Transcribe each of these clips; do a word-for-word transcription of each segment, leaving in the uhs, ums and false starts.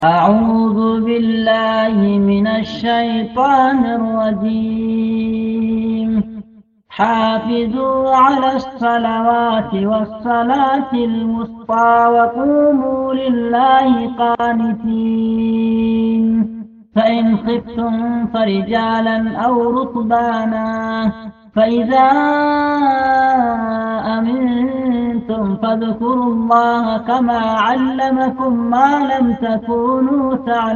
أعوذ بالله من الشيطان الرجيم. حافظوا على الصلوات والصلاة الوسطى وقوموا لله قانتين. فإن خفتم فرجالا أو ركبانا فإذا أمنتم فاذكروا الله كما علمكم ما لم تكونوا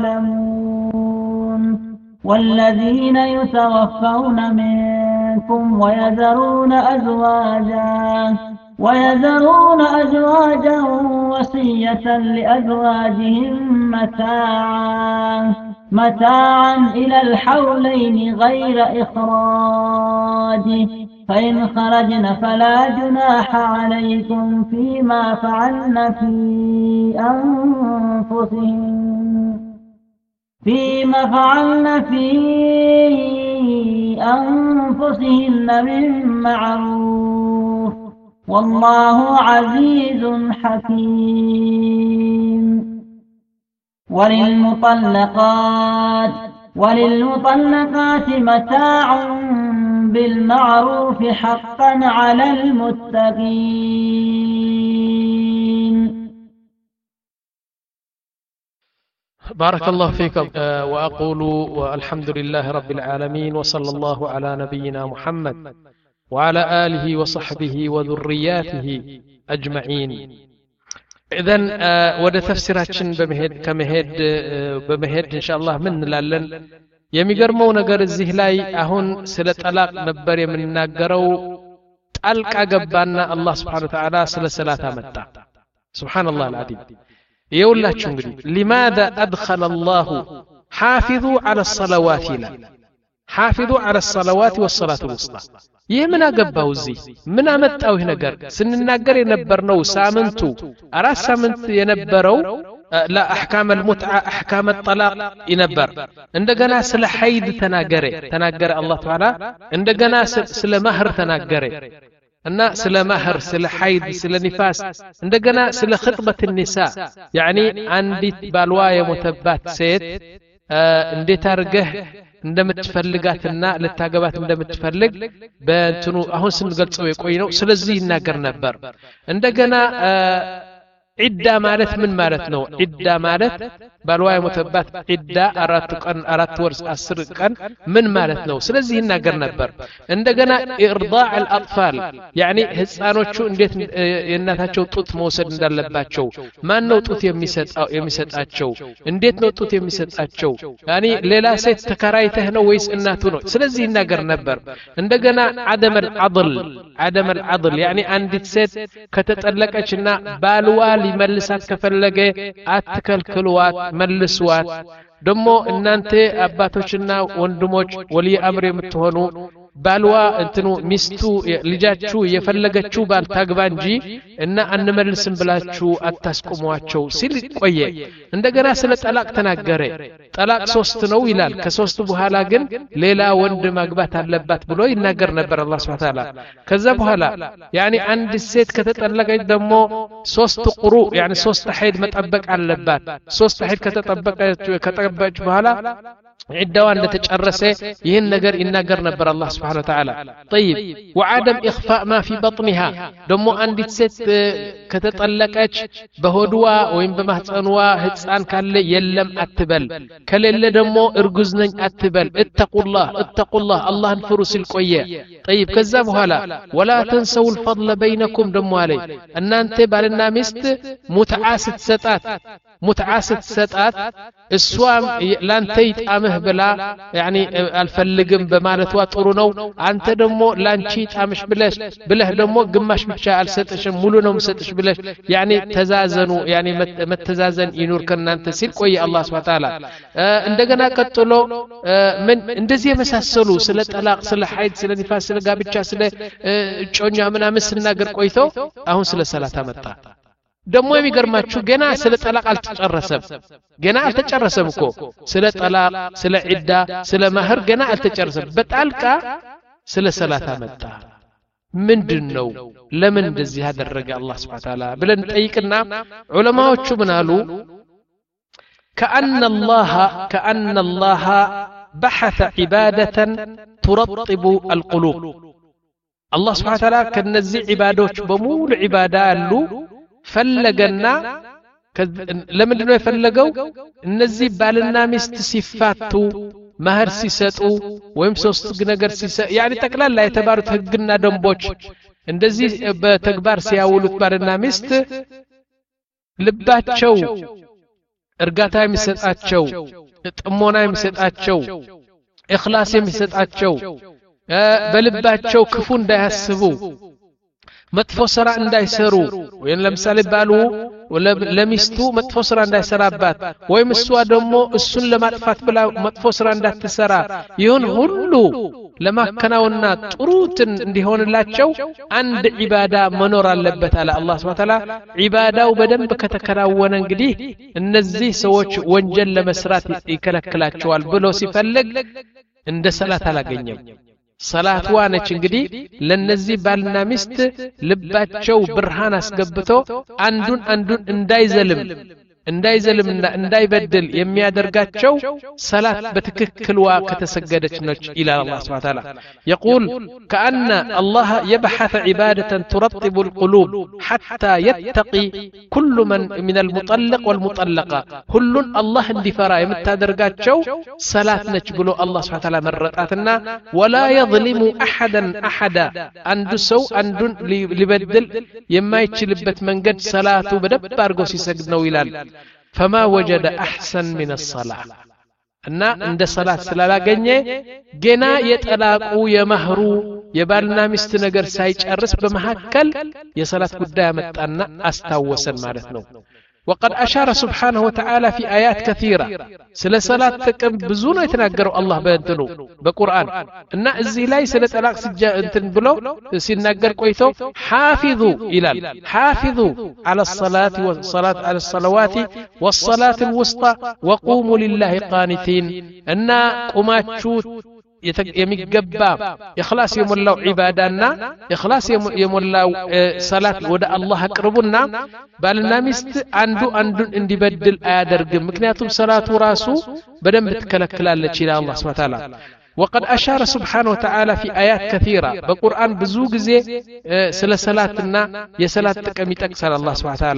تعلمون. والذين يتوفون منكم ويذرون أزواجا ويذرون أزواجا وصية لأزواجهم متاعا متاعا إلى الحولين غير إخراج، فإن خرجن فلا جناح عليكم فيما فعلن في أنفسهن فيما فعلن في أنفسهن من معروف، والله عزيز حكيم. وللمطلقات وللمطلقات متاع بالمعروف حقا على المتقين. بارك الله فيكم. وأقول والحمد لله رب العالمين وصلى الله على نبينا محمد وعلى آله وصحبه وذرياته أجمعين. إذن ወደ ተፍሲራችን በመሄድ ከመሄድ በመሄድ ኢንሻአላህ ምን እንላለን? የሚገርመው ነገር እዚህ ላይ አሁን ስለ ጠላቅ ነበር የምንናገረው። ጣልቃ ገባና አላህ Subhanahu Wa Ta'ala ስለ ሰላት አመጣ። ሱብሃንአላህ አልዓዚም። ይኸውላችሁ እንግዲህ لماذا أدخل الله حافظوا على الصلوات لا حافظوا على الصلوات والصلاة الوسطى؟ ይህ ምን አገባው? እዚህ ምን አመጣው? ይህ ነገር ስንናገር የነበርነው ሳምንቱ አራት ሳምንት የነበረው ለአህካም المتعة احكام الطلاق ይነበር። እንደገና ስለ ሐይድ ተናገረ ተናገረ አላህ Ta'ala። እንደገና ስለ ማህር ተናገረ እና ስለ ማህር ስለ ሐይድ ስለ ንፋስ እንደገና ስለ خطبة النساء يعني አንዲት ባልዋ የሞተባት ሴት እንዴት አርገህ እንደምትፈልጋትና ለታገባት እንደምትፈልግ በእንትኑ አሁን ስንገልጸው የቆይ ነው። ስለዚህ ይናገር ነበር። እንደገና ዒዳ ማለት ምን ማለት ነው? ዒዳ ማለት ባልዋ የሞተባት ዒዳ አራት ቀን አራት ወር አስር ቀን ምን ማለት ነው? ስለዚህ ይናገር ነበር። እንደገና ኢርዳዕ አልአጥፋል يعني ህፃኖቹ እንዴት የእናታቸው ጡት መውሰድ እንዳለባቸው፣ ማን ነው ጡት የሚሰጣው የሚሰጣቸው፣ እንዴት ነው ጡት የሚሰጣቸው፣ يعني ሌላ ሴት ተከራይተህ ነው ወይስ እናቱ ነው? ስለዚህ ይናገር ነበር። እንደገና عدم العضل عدم العضل يعني አንዲት ሴት ከተጠለቀችና ባልዋ ሊመልሳት ከፈለገ አትከልክሏት፣ መልስዋት። ደሞ እናንተ አባቶችና ወንድሞች ወልይ አምር የምትሆኑ ባልዋ እንትኑ ሚስቱ ልጃችሁ የፈለገችው ባል ታግባ እንጂ እና አንመልስም ብላችሁ አታስቆሟቸው ሲል ቆየ። እንደገና ስለ ጠላቅ ተናገረ። ጠላቅ ሶስት ነው ይላል። ከሶስቱ በኋላ ግን ሌላ ወንድ ማግባት አለባት ብሎ ይናገር ነበር አላህ Subhanahu Wa Ta'ala። ከዛ በኋላ يعني አንድ ሴት ከተጠለቀች ደግሞ ሶስት ቁሩ يعني ሶስት ሐይድ መጠበቅ አለባት። ሶስት ሐይድ ከተጠበቀች ከተጠበቀች በኋላ عدوا أن تتشرس يهن نجر إن نجر نبر الله سبحانه وتعالى. طيب وعدم إخفاء ما في بطنها دمو أن ست كتطلقش بهدوا وين بمهتنوا هتسان كان يلم أتبل كل دمو إرجزن أتبل اتقوا الله اتقوا الله الله الفرس القوية. طيب كذبوا هلا ولا تنسوا الفضل بينكم دمو علي أن أنت بالنا مست متعاسد ستات متعاسد ستات السوام لان تيت أمه بلا يعني الفلقم بمالتوا ጥሩ ነው። አንተ ደግሞ ላንቺ ጣምሽ ብለሽ ብለህ ደግሞ ግማሽ ብቻ አልሰጥሽም ሙሉ ነው መስጥሽ ብለሽ يعني ተዛዘኑ يعني መተዛዘን ይኑር ከናንተ ሲል ቆይ አላህ Subhanahu Wa Ta'ala። እንደገና ቀጥሎ ምን እንደዚህ የመሳሰሉ ስለ ጠላቅ ስለ ሐይድ ስለ ንፋስ ስለ ጋብቻ ስለ ጮኛ ምናምን ስናገር ቆይቶ አሁን ስለ ሰላት አመጣ። ደሞ የሚገርማችሁ ገና ስለ ጠላቅ አልተጨረሰም ገና አልተጨረሰም እኮ ስለ ጠላቅ ስለ ዒዳ ስለ ማህር ገና አልተጨረሰም። በጣልቃ ስለ ሰላት አመጣ። ምንድነው? ለምን እንደዚህ ያደረገ አላህ Subhanahu Wa Ta'ala ብለን ጠይቅና ዑለማዎቹ ምን አሉ? كأن الله كأن الله بحث عبادة ترطب القلوب الله سبحانه وتعالى كنزي عبادوች በሙሉ عبادة አሉ ፈለገና ለምንድን ነው የፈለገው እነዚህ ባልና ሚስት ሲፋቱ ማህር ሲሰጡ ወይም ሶስት ነገር ሲሰጡ ያኒ ተክላላ የተባሩት ህግና ደንቦች እንደዚህ በተግባር ሲያውሉት ባልና ሚስት ልባቸው እርጋታ የሚሰጣቸው ጥሞና የሚሰጣቸው ኢኽላስ የሚሰጣቸው በልባቸው ክፉ እንዳያስቡ መጥፎ ስራ እንዳይሰሩ ወይም ለምሳሌ ባሉ ለሚስቱ መጥፎ ስራ እንዳይሰራባት ወይም እሷ ደግሞ እሱን ለማጥፋት ብላ መጥፎ ስራ እንዳትሰራ ይሁን ሁሉ ለማከናወንና ጥሩትን እንዲሆንላቸው አንድ ዒባዳ መኖር አለበት አለ አላህ Subhanahu Wa Ta'ala ዒባዳው በደንብ ከተከናወነ እንግዲህ እነዚህ ሰዎች ወንጀል ለመስራት ይከለክላቸዋል ብሎ ሲፈልግ እንደ ሰላት አላገኘም ሰላት ዋነች እንግዲህ ለነዚህ ባልና ሚስት ልባቸው ብርሃን አስገብቶ አንዱን አንዱን እንዳይዘልም እንዳይዘልምና እንዳይበደል የሚያደርጋቸው ሰላት በትክክልዋ ከተሰገደች ነች ኢላ አላህ Subhanahu Wa Ta'ala يقول كأن الله يبحث عبادة ترطب القلوب حتى يتقي كل من من المطلق والمطلقة كل الله اندفرا يمتادرغاچو صلاه ነች ብሎ አላህ Subhanahu Wa Ta'ala መረጣትና ولا يظلم احدا احدا አንዱ ሰው አንዱን ሊበድል የማይችልበት መንገድ ሰላቱ በደብ አድርጎ ሲሰግድ ነው ይላል فما وجد احسن من الصلاه እና እንደ ሰላት ስላላገኘ ገና የጠላቁ የመህሩ የባልና ሚስት ነገር ሳይጨርስ በመሐከል የሰላት ጉዳይ አመጣና አስታወሰን ማለት ነው وقد أشار سبحانه وتعالى في آيات كثيرة سلا صلاة تقم بزونه يتناقروا الله بأنتنو بقرآن إن الزلاي سلا تلاق سجاء انتن بلو سنناقر قويتو حافظوا إلى حافظوا على الصلاة والصلاة على الصلوات والصلاة الوسطى وقوموا لله قانتين إن قماتشوت يمجبا إخلاص يملاو عبادنا إخلاص يملاو صلاة ودا الله قربنا بالنا مست عنده عنده اندي بدل آدرق مكنياتهم صلاة راسو بدن بتكلكلالة إلى الله سبحانه وتعالى وقد أشار سبحانه وتعالى في آيات كثيرة بقرآن بزوج زي سلا صلاتنا يسلات تكميتك سال الله سبحانه وتعالى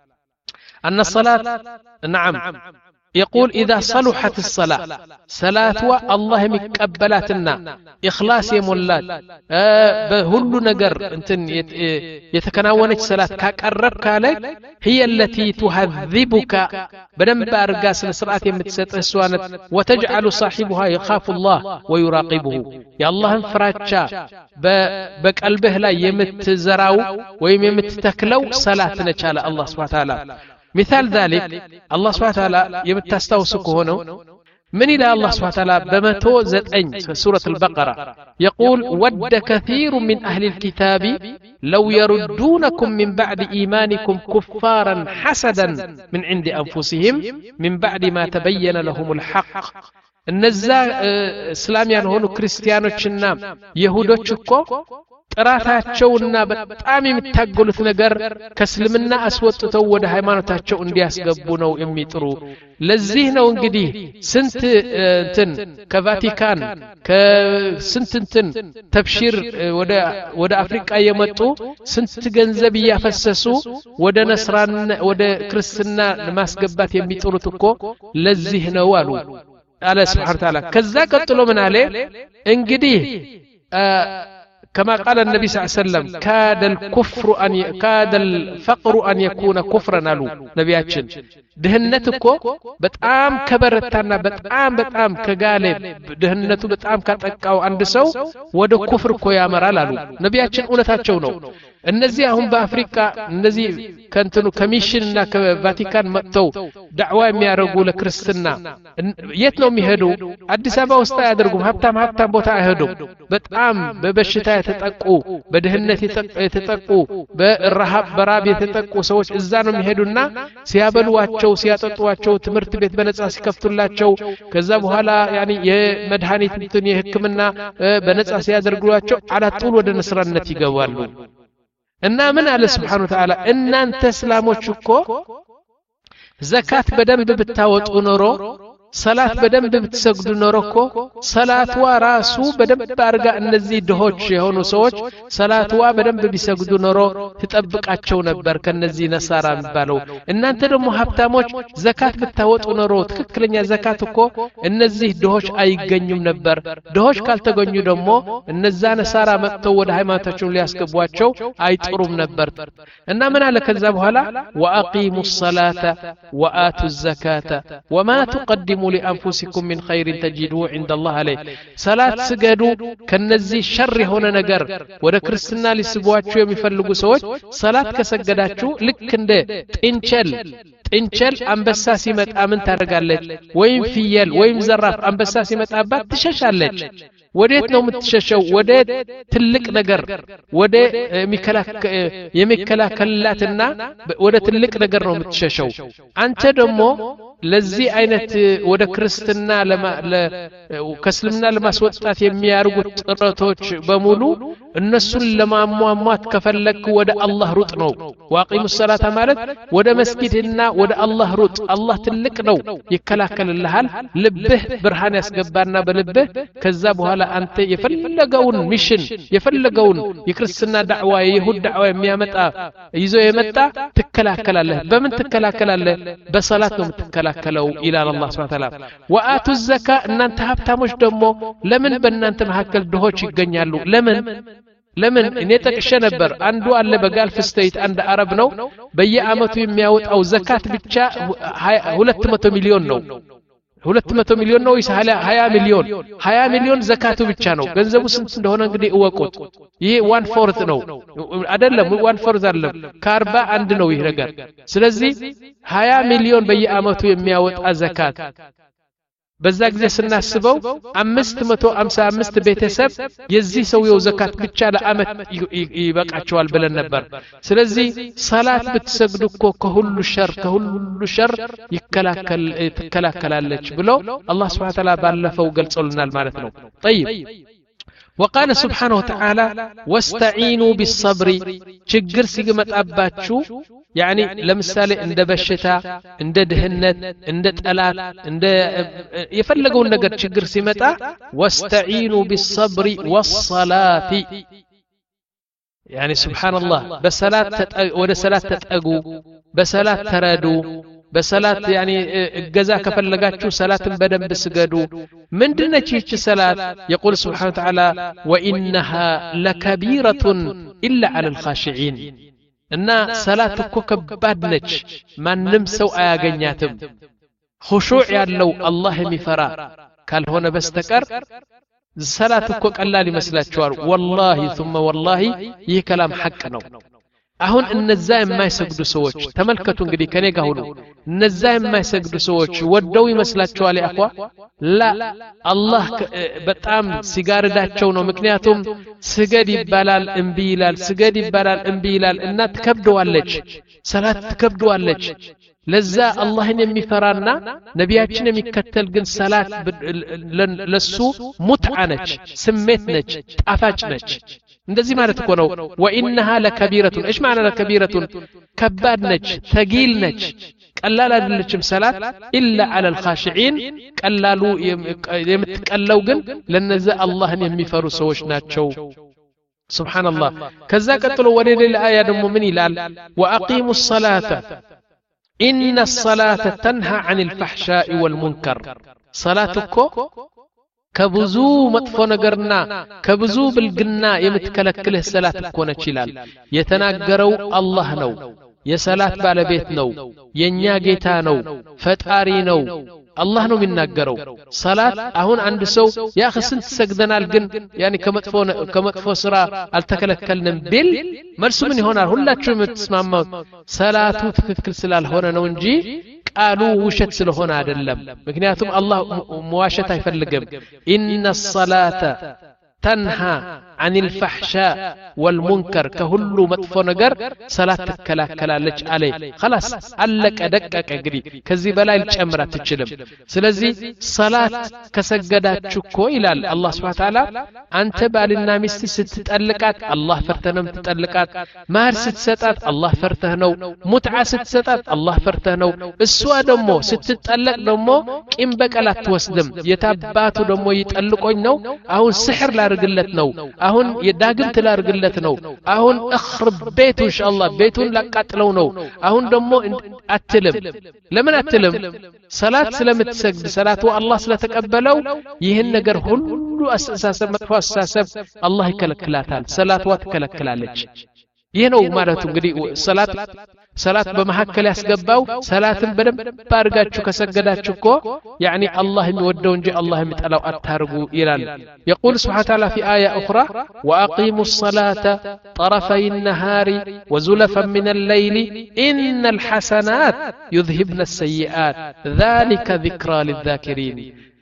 أن الصلاة نعم يقول إذا صلحت الصلاة صلاة الله مقبلاتنا إخلاص يمولات بهل نجر انتن يتكناونج صلاة كقربك عليك هي التي تهذبك بدن بارغاس الصلاة يمتسطه سوانت وتجعل صاحبها يخاف الله ويراقبه يا الله فراتشا بقلبه لا يمتزراو ويم يمتتكلو صلاة نچاله الله سبحانه وتعالى مثال ذلك الله سبحانه وتعالى يمتستوسك هنا من إلى الله سبحانه وتعالى بمتو زتأن سورة البقرة يقول ود كثير من أهل الكتاب لو يردونكم من بعد إيمانكم كفارا حسدا من عند أنفسهم من بعد ما تبين لهم الحق النزا اسلاميان هونو كريستيانوچنا يهودوچكو ጥራታቸውና በጣም የሚታገሉት ነገር ከእስልምና አስወጥተው ወደ ሃይማኖታቸው እንዲያስገቡ ነው የሚጥሩ ለዚህ ነው እንግዲህ ስንት እንትን ከቫቲካን ከስንት እንትን ተብሺር ወደ ወደ አፍሪካ የመጡ ስንት ገንዘብ ያፈሰሱ ወደ ነስራን ወደ ክርስትና ለማስገባት የሚጥሩት እኮ ለዚህ ነው አሉ አለ Subhanahu Wa Ta'ala ከዛ ቀጥሎ ምን አለ እንግዲህ كما قال النبي صلى الله عليه وسلم كاد الكفر أن ي... كاد الفقر أن يكون كفرا نالو نبياتشن دهنتكو بتأم كبرتنا بتأم بتأم كغالب دهنتو بتأم كتقاو عند سو ودو كفر كو يامرا لالو نبياتشن اونتاچو نو እነዚህ አሁን በአፍሪካ እነዚህ ከንተኑ ኮሚሽንና ከቫቲካን መጥተው ዳዕዋ የሚያደርጉ ለክርስትና የት ነው የሚሄዱ አዲስ አበባ ውስጥ ያደርጉም ሀብታም ሀብታም ቦታ አይሄዱም በጣም በበሽታ የተጠቁ በድህነት የተጠቁ በረሃብ በራብ የተጠቁ ሰዎች እዛ ነው የሚሄዱና ሲያበሉዋቸው ሲያጠጡዋቸው ትምህርት ቤት በነጻ ሲከፍቱላቸው ከዛ በኋላ ያኒ የመድኃኒት እንትን የሕክምና በነጻ ሲያደርጉላቸው አላጡል ወደ ነስራነት ይገባሉ እና ምን አለ Subhanahu Wa Ta'ala እናንተ እስላሞች እኮ ዘካት በደንብ ብታወጡ ኖሮ ሰላት በደንብ ብትሰግዱ ኖሮኮ ሰላትዋ ራሱ በደንብ አርጋ እነዚህ ድሆች የሆኑ ሰዎች ሰላትዋ በደንብ ቢሰግዱ ኖሮ ተጠብቃቸው ነበር ከነዚህ ነሳራ የሚባለው እናንተ ደግሞ ሀብታሞች ዘካት ብታወጡ ኖሮ ትክክለኛ ዘካት እኮ እነዚህ ድሆች አይገኙም ነበር ድሆች ካልተገኙ ደግሞ እነዛ ነሳራ መጥተው ወደ ሃይማኖታቸው ሊያስገቧቸው አይጥሩም ነበር እና ምን አለ ከዛ በኋላ ወአቂሙ الصلاة وآتوا الزكاة وما تقدموا لأنفسكم من خير تجدوه عند الله عليه صلاة سجدوا كنزي شر هنا نجر وده كريستنا لسبواتشو يمفلقوا سوج صلاة كسجداتشو لك እንደ ጥንቸል ጥንቸል አንበሳ ሲመጣ ምን ታደርጋለች ወይም ፍየል ወይም ዘራፍ አንበሳ ሲመጣባት ትሸሻለች ወዴት ነው የምትሸሸው ወደ ትልቅ ነገር ወደ የሚከላከልላትና ወደ ትልቅ ነገር ነው የምትሸሸው አንተ ደግሞ ለዚህ አይነት ወደ ክርስትና ለከስልምና ለማስወጣት የሚያርጉት ጥረቶች በሙሉ እነሱን ለማሟሟት ከፈለክ ወደ አላህ ሩጥ ነው ዋቂሙ ሰላታ ማለት ወደ መስጊድና ወደ አላህ ሩጥ አላህ ትልቅ ነው ይከላከልልሃል ልብህ ብርሃን ያስገባና በልብህ ከዛ በኋላ አንተ የፈለገውን ሚሽን የፈለገውን የክርስትና ዳዕዋ የይሁድ ዳዕዋ የሚያመጣ ይዞ የመጣ ትከላከላለህ በምን ትከላከላለህ በሰላት ነው የምትከላከለው ኢላላ አላህ ሱብሓነሁ ወተዓላ ወአቱ الزكاة እናንተ ሀብታሞች ደግሞ ለምን በእናንተ መካከል ድሆች ይገኛሉ ለምን ለምን እኔ ተቀሸ ነበር አንዱ አለ በጋልፍ ስቴት አንድ አረብ ነው በየአመቱ የሚያወጣው ዘካት ብቻ ሁለት መቶ ሚሊዮን ነው ሁለት መቶ ሚሊዮን ነው ይሳለ ሃያ ሚሊዮን ሃያ ሚሊዮን ዘካቱ ብቻ ነው ገንዘቡ ስንት እንደሆነ እንግዲህ እወቁት ይሄ ዋን ፎርዝ ነው አይደለም ዋን ፎርዝ አይደለም ከአርባ አንድ ነው ይሄ ነገር ስለዚህ ሃያ ሚሊዮን በየአመቱ የሚያወጣ ዘካት በዛ ጊዜ ስናስበው አምስት መቶ ሃምሳ አምስት ቤተሰብ የዚህ ሰውየው ዘካት ብቻ ለአመት ይበቃቸዋል ብለን ነበር ስለዚህ ሰላት ብትሰግዱ እኮ ከሁሉ ሸር ከሁሉ ሸር ይከላከል ትከላከላለች ብሎ አላህ Subhanahu Wa Ta'ala ባለፈው ገልጾልናል ማለት ነው طيب وقال سبحانه وتعالى واستعينوا بالصبر ችግር ሲመጣባችሁ يعني ለምሳሌ እንደ በሽታ እንደ ድህነት እንደ ጠላት እንደ የፈለገውን ነገር ችግር ሲመጣ واستعينوا بالصبر والصلاة يعني سبحان الله በሰላት ወደ ሰላት ተጠጉ በሰላት ተረዱ በሰላት يعني እገዛ ከፈለጋችሁ ሰላትን በደንብ ስገዱ ምንድነች ይህች ሰላት يقول سبحانه وتعالى وانها لكبيرة الا على الخاشعين እና ሰላት እኮ ከባድ ነች ማንንም ሰው አያገኛትም ኹሹዕ ያለው አላህ የሚፈራ ካልሆነ በስተቀር ሰላት እኮ ቀላል ይመስላችኋል والله ثم والله ይህ كلام ሐቅ ነው አሁን እነዛ የማይሰግዱ ሰዎች ተመልከቱ እንግዲህ ከኔ ጋር ሁሉ እነዛ የማይሰግዱ ሰዎች ወደው ይመስላችኋል ያኳ ላ አላህ በጣም ሲጋርዳቸው ነው ምክንያቱም ስገድ ይባላል እንቢ ይላል ስገድ ይባላል እንቢ ይላል እና ተከብደዋለች ሰላት ተከብደዋለች ለዛ አላህን የሚፈራና ነቢያችን የሚከተል ግን ሰላት ለሱ ሙትዓ ነች ስሜት ነች ጣፋጭ ነች እንደዚህ ማለት እኮ ነው ወኢንሃ ለከቢረቱን ايش معنى ለከቢረቱን ከባድ ነች ተጊል ነች ቀላል አይደለችም ሰላት ኢላ على الخاشعين ቀላሉ የምትቀለው ግን ለነዛ አላህን የሚፈሩ ሰዎች ናቸው ሱብሃንአላህ ከዛ ቀጥሎ ወደ ሌላ አያ ደግሞ ምን ይላል واقيموا الصلاه ان الصلاه تنهى عن الفحشاء والمنكر صلاتكو ከብዙ መጥፎ ነገርና ከብዙ ብልግና የምትከለክልህ ሰላት እኮ ነች ይላል የተናገረው አላህ ነው የሰላት ባለቤት ነው የኛ ጌታ ነው ፈጣሪ ነው አላህ ነው የሚናገረው ሰላት አሁን አንድ ሰው ያ خስንት ሰግደናል ግን ያኒ ከመጥፎ ከመጥፎ ስራ አልተከለከልንም ቢል መልሱ ምን ይሆናል ሁላችሁም የምትስማማው ሰላቱ ትክክል ስላልሆነ ነው እንጂ ቃሉ ውሸት ስለሆነ አይደለም ምክንያቱም አላህ መዋሸት አይፈልግም ኢነ الصلاه تنهى عن الفحشاء والمنكر كهلو مطفو نجر صلاة تكلاكلالج عليه خلاص علق دقق اجري كذي بلاي الجمره تجلم ስለዚህ صلاه ከሰገዳችሁ እኮ ይላል አላህ Subhanahu Wa Ta'ala አንተ ባልና ሚስት ስትጠልቃት አላህ ፈርተህ ነው የምትጠልቃት ማህር ስትሰጣት አላህ ፈርተህ ነው ሙትዓ ስትሰጣት አላህ ፈርተህ ነው እሷ ደግሞ ስትጠለቅ ደግሞ ቂም በቀል አትወስድም የታባቱ ደግሞ ይጠልቆኝ ነው አሁን ስሕር ላርግለት ነው አሁን የዳግም ትላርግለት ነው አሁን እخرب ቤቱ ኢንሻአላህ ቤቱን ላቃጥለው ነው አሁን ደግሞ አትልም ለምን አትልም ሰላት ስለምትሰግድ ሰላቱ አላህ ስለተቀበለው ይህን ነገር ሁሉ አስተሳሰብ መጥፎ አስተሳሰብ አላህ ይከለክላታል ሰላቷ ትከለክላለች ይህ ነው ማለት እንግዲህ ሰላት ሰላት በመሐከል ያስገባው ሰላትን በደንብ ባርጋችሁ ከሰገዳችሁ እኮ يعني الله የሚወደው እንጂ الله የሚጠላው አታርጉ ይላል يقول سبحانه وتعالى في آية أخرى وأقيموا الصلاة طرفي النهار وزلفا من الليل إن الحسنات يذهبن السيئات ذلك ذكرى للذاكرين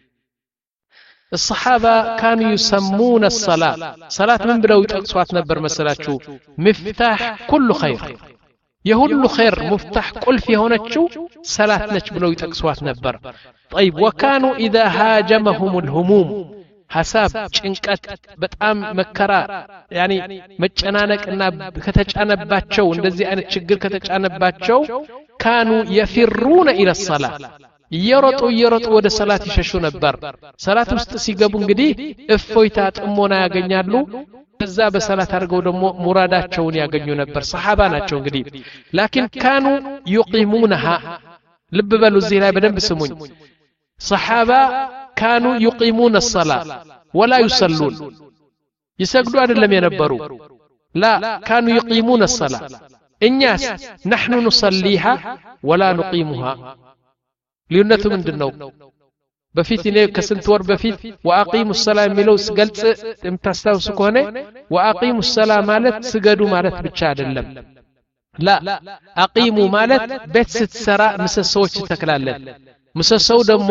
الصحابة كانوا يسمون الصلاة صلاة من بلو يتقصوات نبر مسلاتشو مفتاح كل خير يهول خير مفتاح كل في هونتشو صلاة نجبلو يتقصوات نبر طيب وكانوا إذا هاجمهم الهموم حساب چنقت بتام مكرا يعني مچنانك ان كتچانباچو እንደዚህ አይነት ችግር ከተጫነባቸው كانوا يفرون الى الصلاه يرطو يرطو ወደ ሰላት ይሸሹ ነበር ሰላት ውስጥ ሲገቡ እንግዲህ እፎይታ ጥሞና ያገኛሉ ከዛ በሰላት አድርገው ደግሞ ሙራዳቸውን ያገኙ ነበር ሰሃባ ናቸው እንግዲህ لكن كانوا يقيمونها ልብ በሉ እዚህ ላይ በደንብ ስሙኝ صحابه كانوا يقيمون الصلاه ولا يصلون يسجدوا አይደለም የነበሩ لا كانوا يقيمون الصلاه الناس نحن نصليها ولا نقيمها ልዩነቱ ምንድነው በፊት እኔ ከስንት ወር በፊት ወአቂሙ الصلاه የሚለው ስገልጽ እንታስታውሱ ከሆነ ወአቂሙ الصلاه ማለት ስገዱ ማለት ብቻ አይደለም لا አቂሙ ማለት ቤት ስትሰራ ምሰሶች ተከላለን ምሰሶው ደግሞ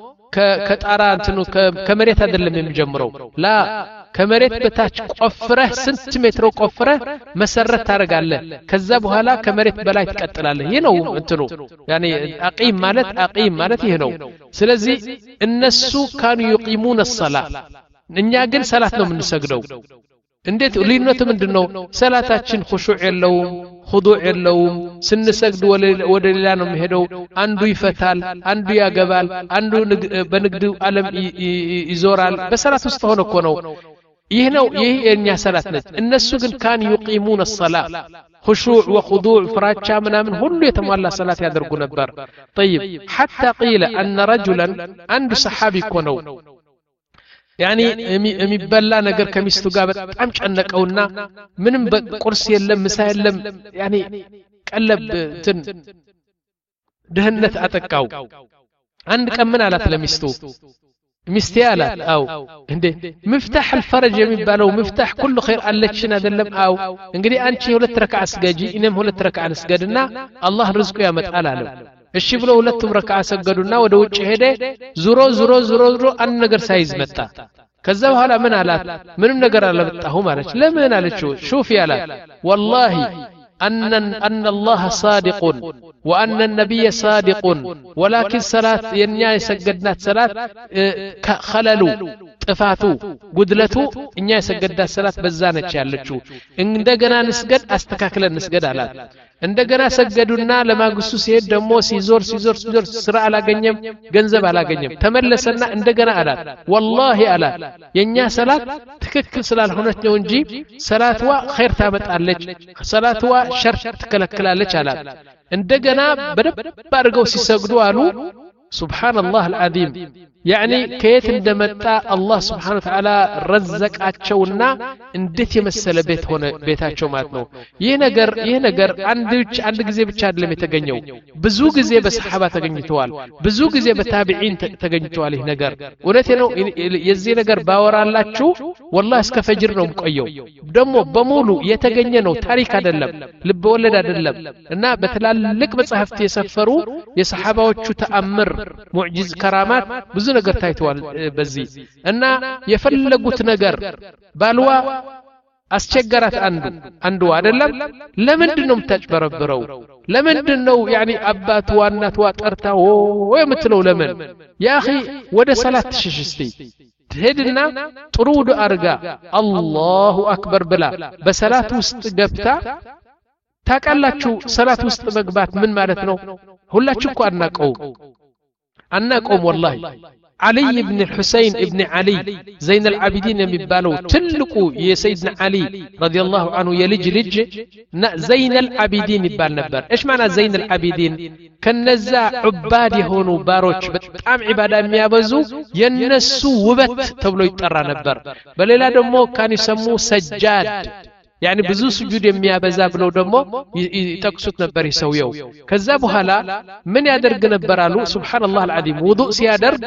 ከጣራ እንትኑ ከመሬት አይደለም የሚጀምረው لا ከመሬት በታች ቆፍረህ ስንት ሜትር ቆፍረህ መሰረት ታረጋለህ ከዛ በኋላ ከመሬት በላይ ትቀጥላለህ ይሄ ነው እንትኑ يعني አቂም ማለት አቂም ማለት ይሄ ነው ስለዚህ እነሱ ካኑ يقيمون الصلاه እኛ ግን ሰላት ነው የምንሰግደው እንዴት ልዩነቱ ምንድነው ሰላታችን ኹሹዕ የለውም ኹዱዕ የለውም ስንሰግድ ወደ ሌላ ነው የሚሄደው አንዱ ይፈታል አንዱ ያገባል አንዱ በንግድ ዓለም ይዞራል በሰላት ውስጥ ሆነ እኮ ነው ይህ ነው ይህ የኛ ሰላት ነች እነሱ ግን ካን يقيمون الصلاه خشوع وخضوع ፍራቻ ምናምን ሁሉ የተሟላ ሰላት ያደርጉ ነበር طيب حتى قيل ان رجلا عند صحابي كونو يعني የሚበላ ነገር ከሚስቱ ጋር በጣም ጨነቀውና ምንም ቁርስ የለም ምሳ የለም يعني ቀለብ እንትን ደህነት አጠቃው አንድ ቀን ምን አላት ለሚስቱ ሚስቴ አላት አው እንዴ مفتاح الفرج የሚባለው مفتاح كل خير አለችን አይደለም አው እንግዲህ አንቺ ሁለት ረካዓ ስገጂ እኔም ሁለት ረካዓ ልስገድና አላህ ርዝቁ ያመጣል አለው እሺ ብሎ ሁለቱም ረካዓ ሰገዱና ወደ ውጭ ሄደ ዙሮ ዙሮ ዙሮ ዙሮ አንድ ነገር ሳይዝ መጣ ከዛ በኋላ ምን አላት ምንም ነገር አላመጣሁ ማለት ለምን አለችው ሹፊ አላት والله ان ان الله صادق وان النبي صادق ولكن صلاه ينيا يسجدنات صلاه خللوا ጥፋቱ ጉድለቱ እኛ የሰገዳት ሰላት በዛነች ያለችው እንደገና ንስገድ አስተካክለን ንስገድ አላት እንደገና ሰገዱና ለማግስቱ ሲሄድ ደሞ ሲዞር ሲዞር ሲዞር ስራ አላገኘም ገንዘብ አላገኘም ተመለሰና እንደገና አላት والله አላት የኛ ሰላት ትክክል ስላልሆነች ነው እንጂ ሰላትዋ ኸይር ታመጣለች ሰላትዋ ሸር ትከለክላለች አላት እንደገና በደብ አድርገው ሲሰግዱ አሉ سبحان الله العظيم يعني كيت እንደመጣ الله سبحانه وتعالى ረዘቃቸውና እንዴት የመሰለ ቤት ሆነ ቤታቸው ማለት ነው ይሄ ነገር ይሄ ነገር አንድ አንድ ጊዜ ብቻ አይደለም የተገኘው ብዙ ጊዜ በሰሃባ ተገኝተዋል ብዙ ጊዜ በታቢዒን ተገኝተዋል ይሄ ነገር ወለቴ ነው የዚህ ነገር ባወራላችሁ والله እስከ ፈጅር ነው ቆየው ደሞ በሙሉ የተገኘ ነው ታሪክ አይደለም ልብ ወለድ አይደለም እና በተላልቅ መጽሐፍት የሰፈሩ የሰሃባዎቹ ተአምር ሙዕጂዝ ከራማት ብዙ ነገር ታይቷል በዚህ እና የፈለጉት ነገር ባልዋ አስቸገራት አንዱ አንዱ አይደለም ለምንድነው የምታጭበረብረው ለምንድነው ያኒ አባቷ እናቷ ጠርታው ወይ የምትለው ለምን ያ اخي ወደ ሰላት ትሽሽስቲ ትሄድና ጥሩ ዱዓ አርጋ አላሁ አክበር ብላ በሰላት ውስጥ ገብታ ታቃላችሁ ሰላት ውስጥ መግባት ምን ማለት ነው ሁላችሁ እኮ አናቀው አናቀው والله علي بن الحسين ابن علي زين العابدين የሚባለው ትልቁ የሰይድና علي رضي الله عنه የልጅ ልጅ زين العابدين ይባል ነበር ايش معنى زين العابدين ከነዛ ዑባድ የሆኑ ባሮች በጣም ዒባዳ የሚያበዙ የነሱ ውበት ተብሎ ይጠራ ነበር በሌላ ደግሞ ካን ይሰሙ ሰጃድ يعني ብዙ ስጁድ የሚያበዛ ብለው ደግሞ ይጠቅሱት ነበር ይሰውየው ከዛ በኋላ ምን ያደርግ ነበር አሉ ሱብሃንአላህ አልዓዚም ውዱእ ሲያደርግ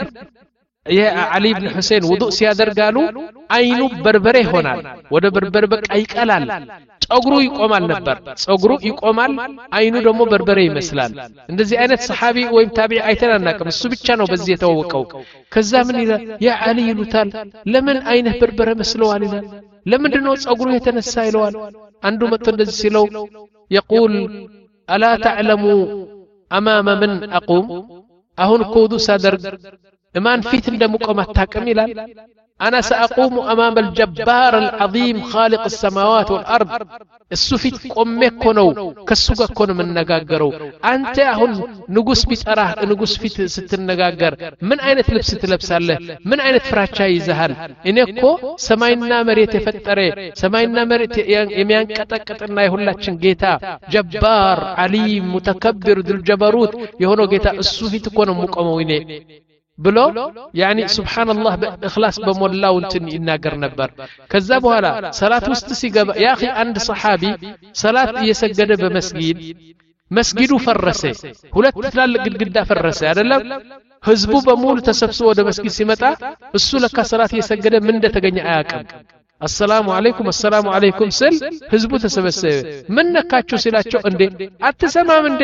የዓሊ ኢብኑ ሁሰይን ውዱእ ሲያደርጋሉ አይኑ በርበሬ ይሆናል ወደ በርበሬ በቃ ይቀላል ጸጉሩ ይቆማል ነበር ጸጉሩ ይቆማል አይኑ ደግሞ በርበሬ ይመስላል እንደዚህ አይነት ሰሃቢ ወይም ታቢዒ አይተናናቅም እሱ ብቻ ነው በዚህ የተወቀው ከዛ ምን ይላል ያ ዓሊ ይሉታል ለምን አይንህ በርበሬ መስለዋል ይላል ለምንድነው ጸጉሩ የተነሳ ይለዋል አንዱ መጥቶ እንደዚህ ሲለው يقول الا تعلم امام من اقوم አሁን ኮዱ ሳደርግ እማን ፊት እንደምቆም አታውቅም ይላል انا ساقوم امام الجبار العظيم خالق السماوات والارض السفيت ቆሜኮ ነው ከሱ ጋር እኮ ነው መነጋገረው አንተ አሁን ንጉስ ቢጠራህ ንጉስ ፊት ስትነጋገር ምን አይነት ልብስ ትለብሳለህ ምን አይነት ፍራቻ ይዘሃል እኔ እኮ ሰማይና መሬት የፈጠረ ሰማይና መሬት የሚያንቀጠቅጥና የሁላችን ጌታ ጀባር ዓሊም ሙተከብር ذو الجبروت የሆነው ጌታ እሱ ፊት እኮ ነው የምቆመው እኔ ብሎ يعني سبحان الله باخلاص በሞላው እንትን ይናገር ነበር ከዛ በኋላ ሰላት ውስጥ ሲገባ ያ اخي አንድ ሰሃቢ ሰላት እየሰገደ በመስጊድ መስጊዱ ፈረሰ ሁለት ትላልቅ ግድግዳ ፈረሰ አይደለም ህዝቡ በሙሉ ተሰብስቦ ወደ መስጊድ ሲመጣ እሱ ለካ ሰላት እየሰገደ ምን እንደተገኘ አያውቅም السلام عليكم السلام عليكم سل ህዝቡ ተሰበሰበ ምን ነካችሁ ሲላቸው እንዴ አትሰማም እንዴ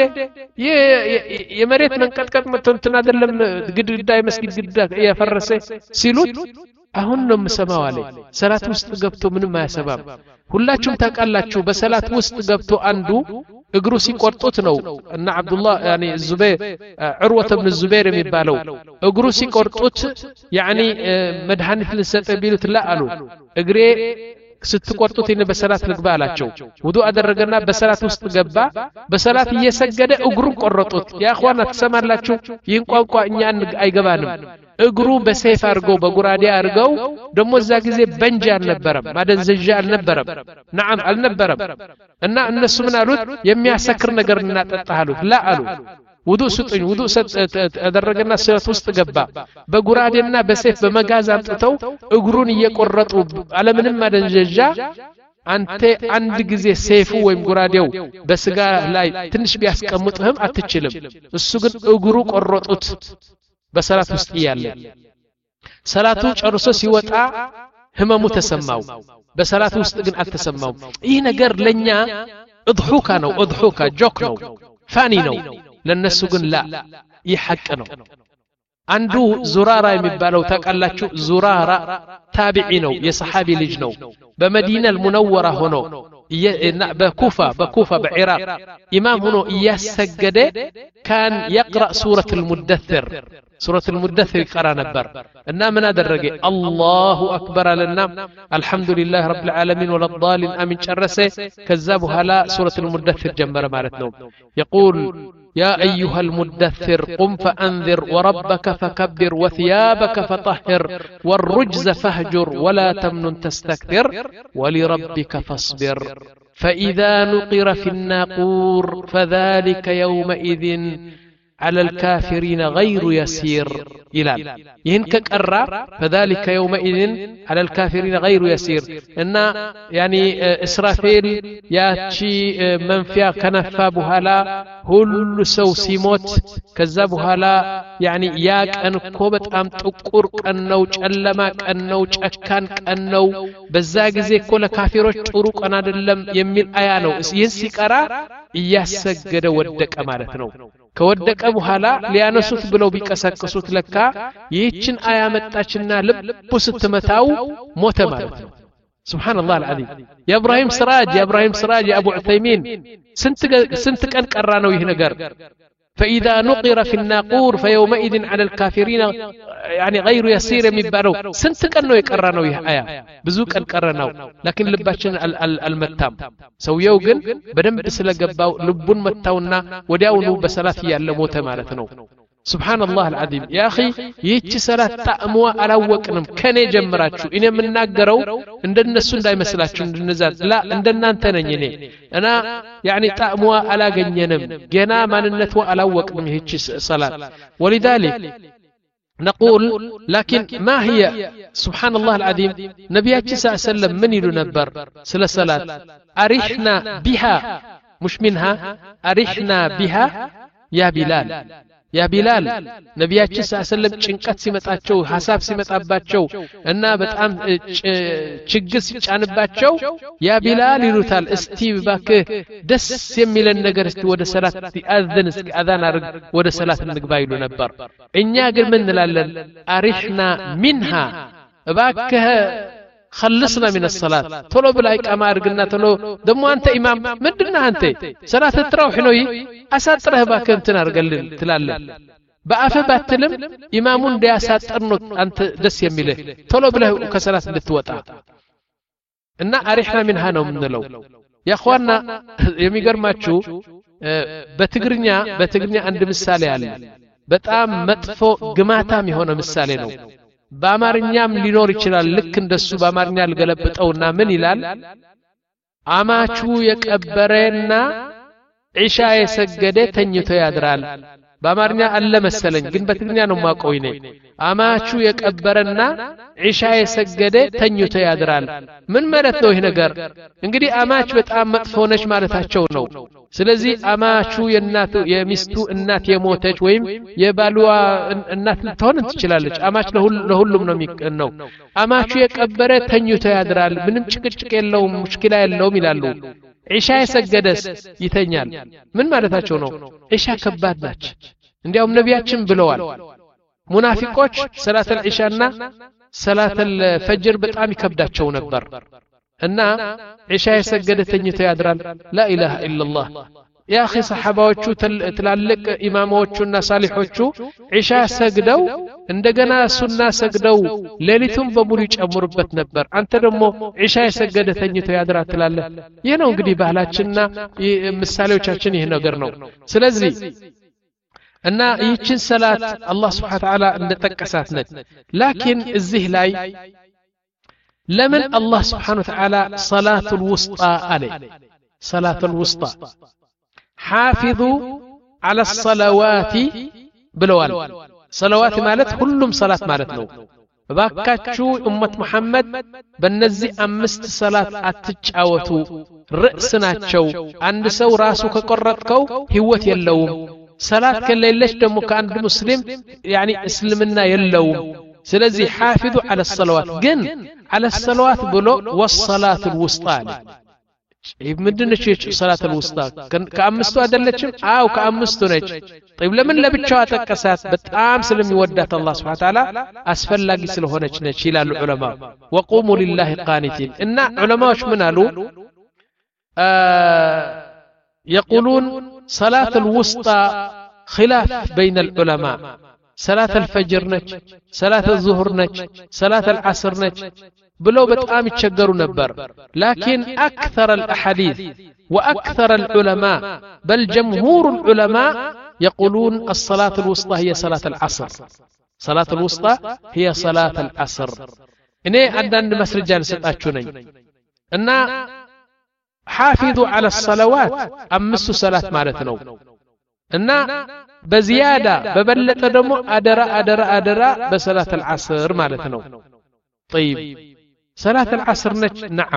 የመሬት መንቀጥቀጥ መጥቶንትና አይደለም ግድግዳ የመስጊድ ግድግዳ ያፈረሰ ሲሉት አሁን ነው የምሰማው አለ ሰላት ውስጥ ገብቶ ምንም አያሰባም ሁላችሁም ታውቃላችሁ በሰላት ውስጥ ገብቶ አንዱ እግሩ ሲቆርጡት ነው እና አብዱላህ يعني الزبير عروة بن الزبير የሚባለው እግሩ ሲቆርጡት يعني መድኃኒት ልሰጥ ቢሉት ላ አሉ እግሬ ስትቆርጡት እኔ በሰላት ልግባ አላቸው ውዱእ አደረገና በሰላት ውስጥ ገባ በሰላት እየሰገደ እግሩን ቆረጡት ያ اخوانا ተሰማላችሁ ይህን ቋንቋ እኛ አይገባንም እግሩ በሰይፍ አርገው በጉራዴ አርገው ደሞ እዛ ጊዜ በንጅ አልነበረም ማደንዘዣ አልነበረም نعم አልነበረም እና እነሱ ምን አሉት የሚያሰክር ነገር እናጠጣሉት ላ አሉ ውዱእ ስጡኝ ውዱእ አደረገና ሰላት ውስጥ ገባ በጉራዴና በሰይፍ በመጋዝ አምጥተው እግሩን እየቆረጡ አለምንም ማደንዘዣ አንተ አንድ ጊዜ ሰይፉ ወይም ጉራዴው በስጋ ላይ ትንሽ ቢያስቀምጥህም አትችልም እሱ ግን እግሩ ቆረጡት በሰላት ውስጥ ያለ ሰላቱ ጨርሶ ሲወጣ ህመሙ ተሰማው በሰላት ውስጥ ግን አልተሰማው ይህ ነገር ለኛ እድሁካ ነው እድሁካ ጆክ ነው ፋኒ ነው ለነሱ ግን ላ ይሐቅ ነው አንዱ ዙራራ የሚባለው ታቃላችሁ ዙራራ ታቢዒ ነው የሰሃቢ ልጅ ነው በመዲና المنوره ሆኖ بكوفة بكوفة بعراق إمام هنا يسجد كان يقرأ سورة المدثر سورة المدثر قرأ نبر إنما من هذا الرجل الله أكبر لنا الحمد لله رب العالمين ولا الضالين آمين شرسه كذبها لا سورة المدثر جنبر مالتنا يقول يا أيها المدثر قم فأنذر وربك فكبر وثيابك فطهر والرجز فاهجر ولا تمنن تستكثر ولربك فاصبر فإذا نقر في الناقور فذلك يومئذ على الكافرين غير يسير إلى ينك قرا فذلك يومئذ على الكافرين غير يسير إن يعني إسرافيل ياتشي منفيا كنفا بهلا كل سو سيموت كذبها لا يعني ياك أن كوبت أم تقر أنو جلما أنو جكان أنو بزاق زي كل كافروش طرق أنا دلم يميل أيانو ينسي قرا يسجد ودك أمانتنو ከወደቀ በኋላ ሊያነሱት ብለው ቢቀሰቅሱት ለካ ይህችን አያ መጣችና ልቡ ስትመታው ሞተ ማለት ነው سبحان الله العظيم يا ابراهيم سراج يا ابراهيم سراج يا ابو عثيمين سنت سنت كان قرانو ይህ ነገር فإذا نقر في الناقور فيومئذ على الكافرين يعني غير يسير የሚባለው ስንት ቀን ነው የቀራነው ይህ አያ ብዙ ቀን ቀራነው لكن ልባችን አልመታም ሰውየው ግን በደንብ ስለገባው ልቡን መታውና ወዲያውኑ በሰላት ያለ ሞተ ማለት ነው سبحان الله العظيم يا اخي ይህች ሰላት ታእሙዋ አላወቅንም ከኔ ጀምራችሁ እኔ የምናገረው እንደነሱ እንዳይመስላችሁ እንደነዛት ላ እንደናንተ ነኝ እኔ انا يعني ታእሙዋ አላገኘንም ገና ማንነቷ አላወቅንም ይህች ሰላት ولذلك نقول لكن ما هي سبحان الله العظيم نبياتي صلى الله عليه وسلم من يلو نبر سلا صلاة أرحنا بها مش منها أرحنا بها يا بلال يا بلال نبياتي صلى الله عليه وسلم ጭንቀት ሲመጣቸው ሐሳብ ሲመጣባቸው እና በጣም ችግር ሲጫንባቸው ያ ቢላል ይሉታል እስቲ ባክህ ደስ የሚለን ነገር እስቲ ወደ ሰላት ያዘን እስኪ አዛን አርግ ወደ ሰላት እንግባ ይሉ ነበር እኛ ግን ምን እንላለን አሪህና منها ባክህ خلصنا من الصلاه ቶሎ ብላይ ቃማ አርግና ቶሎ ደሞ አንተ ኢማም ምንድነው አንተ ሰላት ተራውህ ነው አሳጥረህ ባክህ እንትን አርገልን ትላለህ በአፈ ባትልም ኢማሙ እንዲያሳጥር ነው አንተ ደስ የሚልህ ቶሎ ብለህ ከሰላት እንድትወጣ እና አሪህና منها ነው ምንለው ያ اخوانا የሚገርማችሁ በትግርኛ በትግርኛ አንድ ምሳሌ አለ በጣም መጥፎ ግማታም የሆነ ምሳሌ ነው በአማርኛም ሊኖር ይችላል ልክ እንደሱ በአማርኛ ልገለብጠውና ምን ይላል አማቹ የቀበረና ዒሻ የሰገደ ተኝቶ ያድራል በአማርኛ አለ መሰለኝ ግን በትግርኛ ነው ማቀው ይኔ አማቹ የቀበረና ዒሻ የሰገደ ተኝቶ ያድራል ምን ማለት ነው ይሄ ነገር እንግዲህ አማች በጣም መጥፎ ነች ማለታቸው ነው ስለዚህ አማቹ የናቱ የሚስቱ እናት የሞተች ወይም የባሉዋ እናት ልትሆን ትችላለች አማች ለሁሉም ነው የሚቀነው አማቹ የቀበረ ተኝቶ ያድራል ምንም ጭቅጭቅ የለውም ሙሽኪላ የለውም ይላሉ ዒሻ የሰገደስ ይተኛል ምን ማለታቸው ነው ዒሻ ከባድ ናች እንዲያውም ነቢያችን ብለዋል ሙናፊቆች ሰላተል ዒሻና ሰላተል ፈጅር በጣም ይከብዳቸው ነበር እና ዒሻ የሰገደ ተኝቶ ያድራል لا اله الا الله يا اخي صحاباዎቹ ትላልቅ ኢማሞቹና ሳሊሖቹ ዒሻ ሰግደው እንደገና ሱና ሰግደው ሌሊቱን በሙሉ ይጨምሩበት ነበር አንተ ደግሞ ዒሻ የሰገደ ተኝቶ ያድራል ትላለህ ይሄ ነው እንግዲህ ባህላችንና ምሳሌዎቻችን ይሄ ነገር ነው ስለዚህ እና ይህችን ሰላት አላህ Subhanahu Wa Ta'ala እንደተጠቀሳት ነች ላኪን እዚህ ላይ لمن الله سبحانه وتعالى صلاة الوسطى عليه صلاة الوسطى حافظوا على الصلوات بلوال صلوات مالت كلهم صلاة مالتنا باكاتشو أمة محمد بنزي أمست صلاة أتجاوتو رأسناتشو عند سو راسو كقرتكو هوت يلوم صلاة كالليلش دمو كان مسلم يعني اسلمنا يلوم سلزي حافظوا على الصلوات جن على الصلوات بلو والصلاة الوسطى مدنش صلاة الوسطى كأمستو أدلتشم أو كأمستو نج طيب لمن لبتشوا تكسات بتأم سلم يودات الله سبحانه وتعالى أسفل لاقي سلهونج نشيل العلماء وقوموا لله قانتين إن علماء وش منالو آه يقولون صلاة الوسطى خلاف بين العلماء صلاة الفجر نج صلاة الظهر نج صلاة العصر نج بلو بتقام يتشجروا نبر لكن أكثر الأحاديث وأكثر العلماء بل جمهور العلماء يقولون الصلاة الوسطى هي صلاة العصر صلاة الوسطى هي صلاة العصر إني عندنا مسرجان ستأتشوني إن حافظوا على الصلوات أمسوا صلاة مالتنا إن بزيادة ببلت دمو أدرى أدرى أدرى بصلاة العصر مالتنا طيب صلاة العصر نج نعم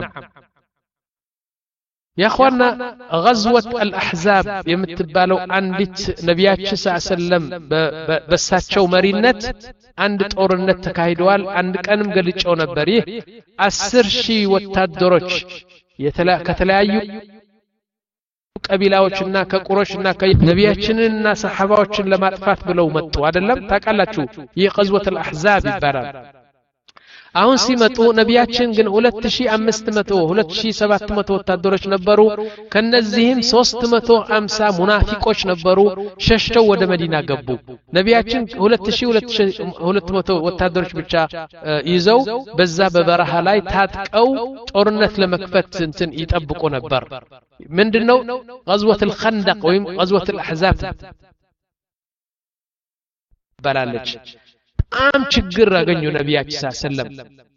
يا أخوانا غزوة الأحزاب يمتبالو عندت نبيات صلى الله عليه وسلم بساتشو مرينت عندت أورنت تكايدوال عندك أنم قلتشو نبريه أسر شي وتادروش يتلا كتلايو ቀቢላዎችና ከቁረሽና ከነቢያችንና ሰሃባዎችን ለማጥፋት ብለው መጡ አይደለም ታቃላችሁ ይህ ቀዝወት الأحزاب ይባላል አሁን ሲመጡ ነቢያችን ግን ሁለት ሺህ አምስት መቶ ሁለት ሺህ ሰባት መቶ ወታደሮች ነበሩ ከነዚህም ሶስት መቶ ሃምሳ ሙናፊቆች ነበሩ ሸሽተው ወደ መዲና ገቡ ነቢያችን ሁለት ሺህ ሁለት መቶ ወታደሮች ብቻ ይዘው በዛ በበረሃ ላይ ታጥቀው ጦርነት ለመክፈት እንትን ይጠብቁ ነበር ምንድነው غزوة الخندق ወይም غزوة الأحزاب ባላለች አም ችግር አገኙ ነቢያችን ሰለም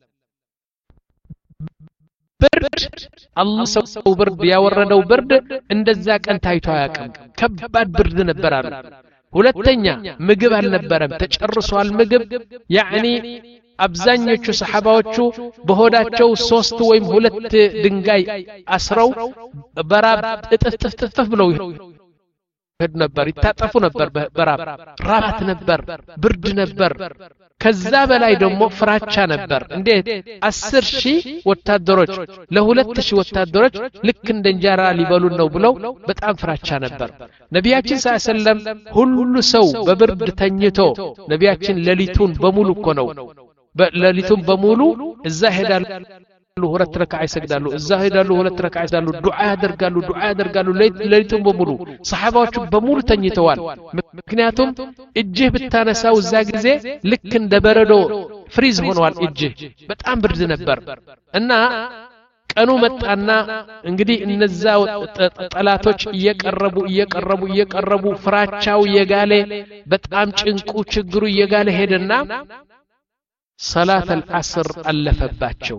ብርድ አላህ ሰው ብርድ ያወረደው ብርድ እንደዛ ቀን ታይቶ አያውቅም ከባድ ብርድ ነበር አሉ ሁለተኛ ምግብ አልነበረም ተጨርሷል ምግብ ያኒ አብዛኞቹ ሰሃባዎቹ በሆዳቸው ሶስት ወይም ሁለት ድንጋይ አስረው በራብ እጥፍጥፍጥፍ ብለው ሄድ ነበር ይታጠፉ ነበር በራብ ራባት ነበር ብርድ ነበር ከዛ በላይ ደግሞ ፍራቻ ነበር እንዴት አስር ሺህ ወታደሮች ለሁለት ሺህ ወታደሮች ልክ እንደ እንጀራ ሊበሉ ነው ብለው በጣም ፍራቻ ነበር ነቢያችን ሰለላም ሁሉ ሰው በብርድ ተኝቶ ነቢያችን ሌሊቱን በሙሉ እኮ ነው ሌሊቱን በሙሉ እዛ ሄዳሉ ሁለት ረካዓ ይሰግዳሉ እዛ ሄዳሉ ሁለት ረካዓ ይሰግዳሉ ዱዓ ያደርጋሉ ዱዓ ያደርጋሉ ሌሊቱን በሙሉ ሰሃባዎቹ በሙሉ ተኝተዋል ምክንያቱም እጅህ ብታነሳው እዛ ጊዜ ልክ እንደ በረዶ ፍሪዝ ሆኗል እጅህ በጣም ብርድ ነበር እና ቀኑ መጣና እንግዲህ እነዛ ጠላቶች እየቀረቡ እየቀረቡ እየቀረቡ ፍራቻው የጋለ በጣም ጭንቁ ችግሩ የጋለ ሄደና ሰላት العصر አለፈባቸው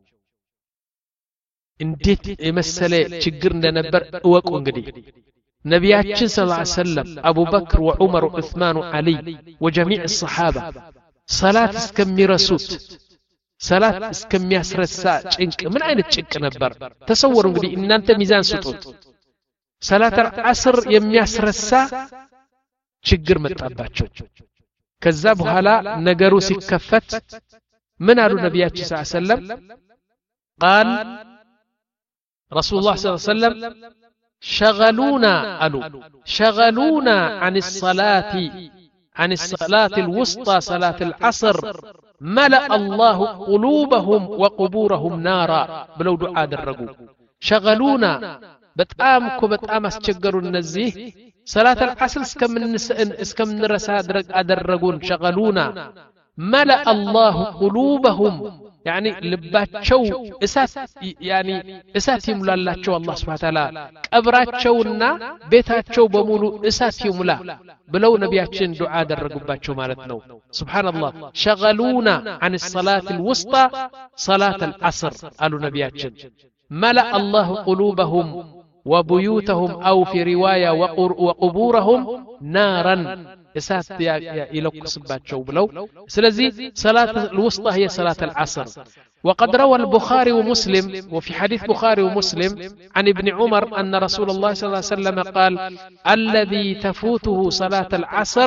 እንዴት የመሰለ ችግር እንደነበር እወቁ እንግዲህ ነቢያችን ሰለላሁ ዐለይሂ ወሰለም አቡበክር ወዑመር ወዑስማን ወዓሊ ወጀሚዕ الصحابه ሰላት እስከሚረሱት ሰላት እስከሚያስረሳ ጭንቅ ምን አይነት ጭንቅ ነበር ተሰወሩ እንግዲህ እናንተ ሚዛን ስጡት ሰላት العصر የሚያስረሳ ችግር መጣባቸው ከዛ በኋላ ነገሩ ሲከፈት ምን አሉ ነቢያችን ሰለላሁ ዐለይሂ ወሰለም قال رسول الله صلى الله عليه وسلم شغلونا قالوا شغلونا عن الصلاة عن الصلاة الوسطى صلاة العصر ملأ الله قلوبهم وقبورهم نارا بلو دعاء درقوا شغلونا بتقام كبتقام اسجروا النزيه صلاة العصر اسكم نرسا أدرقون شغلونا ملأ الله قلوبهم يعني لباتشو اسات يعني اسات يملا الله الله سبحانه وتعالى قبراتشونا بيتاتشو بمولو اسات يملا بلو نبياتشن دعاء درقباتشو مالتنا سبحان الله شغلونا عن الصلاة الوسطى صلاة العصر قالوا نبياتشن ملأ الله قلوبهم وبيوتهم أو في رواية وقبورهم نارا اسات يلوكس باتشو بلو سلازي صلاة الوسطى هي صلاة العصر وقد روى البخاري ومسلم وفي حديث بخاري ومسلم عن ابن عمر أن رسول الله صلى الله عليه وسلم قال الذي تفوته صلاة العصر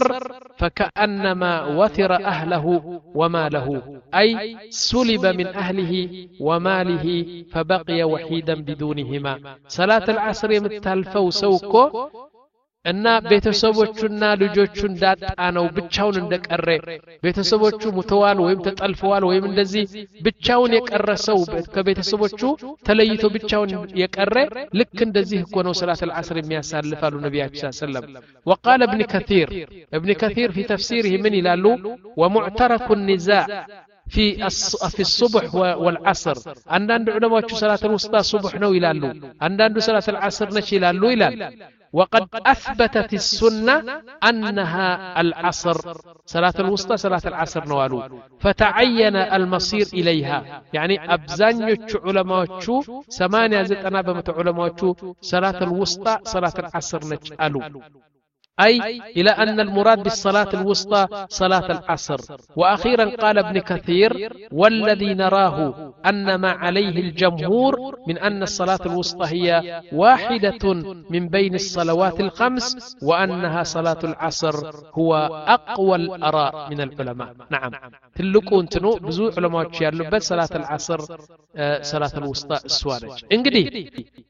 فكأنما وثر أهله وماله أي سلب من أهله وماله فبقي وحيدا بدونهما صلاة العصر يمتلفو سوكو እና ቤተሰቦቹና ልጆቹን ዳጣነው ብቻውን እንደቀረ ቤተሰቦቹ ሙተዋል ወይም ተጠልፈዋል ወይም እንደዚህ ብቻውን የቀረሰው ከቤተሰቦቹ ተለይቶ ብቻውን የቀረ ልክ እንደዚህ እኮ ነው ሰላት العصر የሚያሳልፋሉ ነብያችን ሰለላሁ وقال ابن كثير ابن كثير في تفسيره من يلالو ومعترك النزاع في في الصبح والعصر عندنا علماء صلاه الوسطى صبح نو يلالو عندنا صلاه العصر نش يلالو يلال وقد أثبتت السنة أنها العصر صلاة الوسطى صلاة العصر نوالو فتعين المصير إليها يعني أبزان يتشو علماء يتشو ثمانية زيت أنا بمت علماء يتشو صلاة الوسطى صلاة العصر نجألو أي إلى أن المراد بالصلاة الوسطى صلاة العصر وأخيرا قال ابن كثير والذي نراه أن ما عليه الجمهور من أن الصلاة الوسطى هي واحدة من بين الصلوات الخمس وأنها صلاة العصر هو أقوى الآراء من العلماء نعم تلقوا انتنو بزو علماء تشيرلو بس صلاة العصر آه صلاة الوسطى السوارج انقدي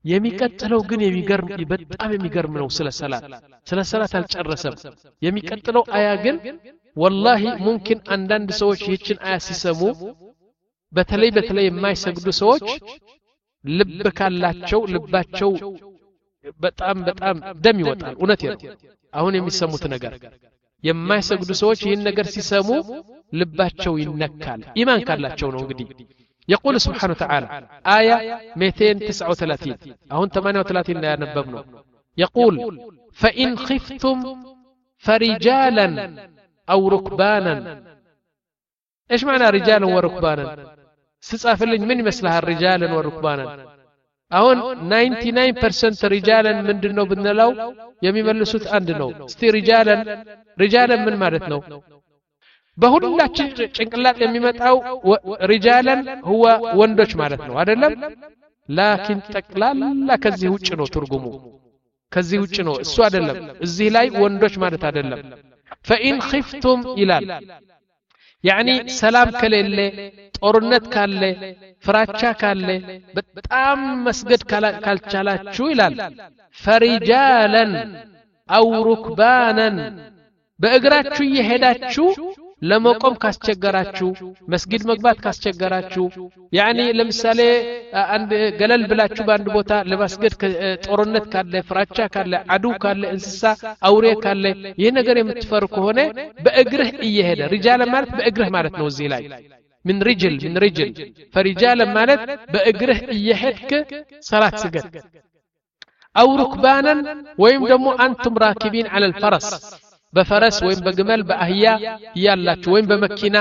የሚቀጥለው ግን የሚገርም በጣም የሚገርም ነው ስለ ሰላት ስለ ሰላት አልጨረሰም የሚቀጥለው አያ ግን والله ممكن አንዳንድ ሰዎች ይህችን አያ ሲሰሙ በተለይ በተለይ የማይሰግዱ ሰዎች ልብ ካላቸው ልባቸው በጣም በጣም ደም ይወጣል እውነት ነው አሁን የሚሰሙት ነገር የማይሰግዱ ሰዎች ይህን ነገር ሲሰሙ ልባቸው ይነካል ኢማን ካላቸው ነው እንግዲህ يقول سبحانه وتعالى آية مئتين وتسعة وثلاثين أهون ثمانية وثلاثين لا ينببنه يقول فإن خفتم فرجالا أو ركبانا إيش معنى رجالا وركبانا ستصافلين من مثلها الرجالا وركبانا أهون تسعة وتسعين بالمئة رجالا من دنو بدنلو يمي ملسوت عندنو استي رجالا رجالا من مالتنو በሁላችን ጭንቅላት የሚመጣው ሪጃላን هو ወንዶች ማለት ነው አይደለም ላኪን ጠቅላላ ከዚህ ውጭ ነው ትርጉሙ ከዚህ ውጭ ነው እሱ አይደለም እዚህ ላይ ወንዶች ማለት አይደለም فإن خفتم ይላል يعني ሰላም ከሌለ ጦርነት ካለ ፍራቻ ካለ በጣም መስገድ ካልቻላችሁ ይላል فرجالا أو ركبانا በእግራችሁ እየሄዳችሁ ለመቆም ካስቸገራችሁ መስጊድ መግባት ካስቸገራችሁ ያኒ ለምሳሌ አንድ ገለል ብላችሁ በአንድ ቦታ ለማስገድ ጦርነት ካለ ፍራቻ ካለ አዱ ካለ እንስሳ አውሬ ካለ ይሄ ነገር የምትፈሩ ከሆነ በእግርህ እየሄደ ሪጃል ማለት በእግርህ ማለት ነው እዚህ ላይ من رجل من رجل فرجال ማለት በእግርህ እየሄድክ ሰላት ስገድ او ركبانا ወይም ደግሞ አንቱም راكبين على الفرس بفرس وين بجمل بأهيا يالله وين بمكينة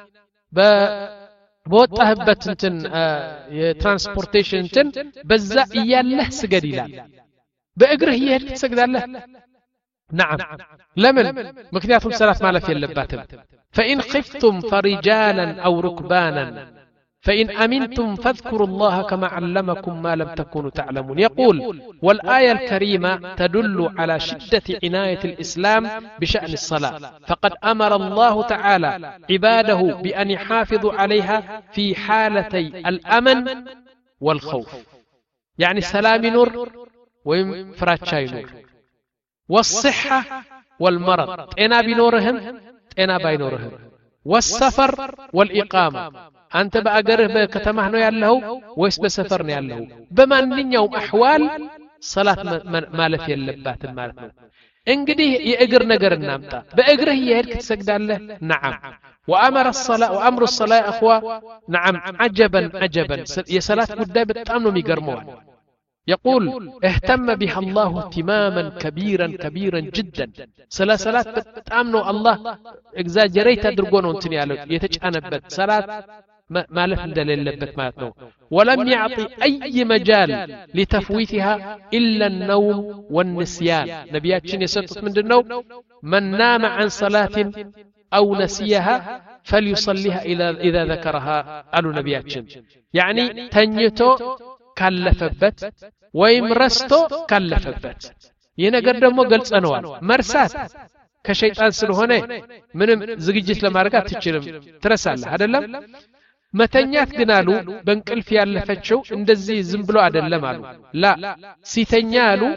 بوطهبت انتن ترانسبورتيشن انتن بزا يالله سجديلا بأجره يهلك سجد الله نعم لمن مكنياتهم سلاف ما في اللباتم فإن خفتم فرجالا أو ركبانا فإن أمنتم فاذكروا الله كما علمكم ما لم تكونوا تعلمون يقول والآية الكريمة تدل على شدة عناية الإسلام بشأن الصلاة فقد أمر الله تعالى عباده بأن يحافظوا عليها في حالتي الأمن والخوف يعني سلام نور وفراتشاي نور والصحة والمرض أنا بنورهم أنا بينورهم والسفر والإقامة أنت بأجره بكتمه نو يالله ويس بسفر نو يالله بمن يوم أحوال صلاة ما لفي اللبات المالتنا انقديه يأجر نجر النامتا بأجره يهلك تسجد الله نعم وأمر الصلاة وأمر الصلاة أخوة نعم عجبا عجبا يا صلاة قدام بتأمنوا ميقرمون يقول اهتم بها الله اهتماما كبيرا كبيرا جدا صلاة صلاة بتأمنوا الله اجزاجريت درقونه انتني على يتجأنبت صلاة ما لف دليل لبت ماتنو ولم يعطي أي مجال لتفويتها إلا النوم والنسيان نبياتشين يسطت من النوم من نام عن صلاة أو نسيها فليصليها إذا ذكرها قالوا نبياتشين يعني تنيتو كلفبت ويمرستو كلفبت ينقر دمو قلت أنوال مرسات كشيطان سلوهنه منم زجيجت لمارقات تشيرم ترسال هذا اللم متنيات قنالو بنقلف يالفتشو اندزي زنبلو عدلم آلو لا سيتنيالو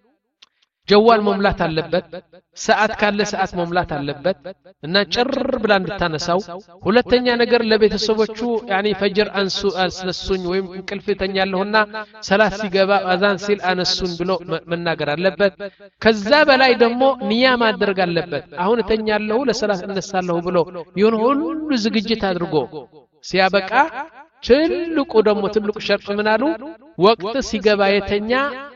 جوال مملات اللبت ساعات كان ساعات مملات اللبت انا جر بلان بتانساو ሁለተኛ ነገር ለቤተሰቦቹ يعني فجر انسو اسنسوني ወይም እንቅልፍ ተኛለሁና ሰላት ሲገባ አዛን ሲል አነሱን ብሎ መናገር አለበት ከዛ በላይ ደግሞ ንያ ማድረግ አለበት አሁን ተኛለሁ ለሰላት እነሳለሁ ብሎ ይሁን ሁሉ ዝግጅት አድርጎ ሲያበቃ ትልቁ ደግሞ ትልቁ ሸርጥ ምን አሉ ወቅት ሲገባ የተኛ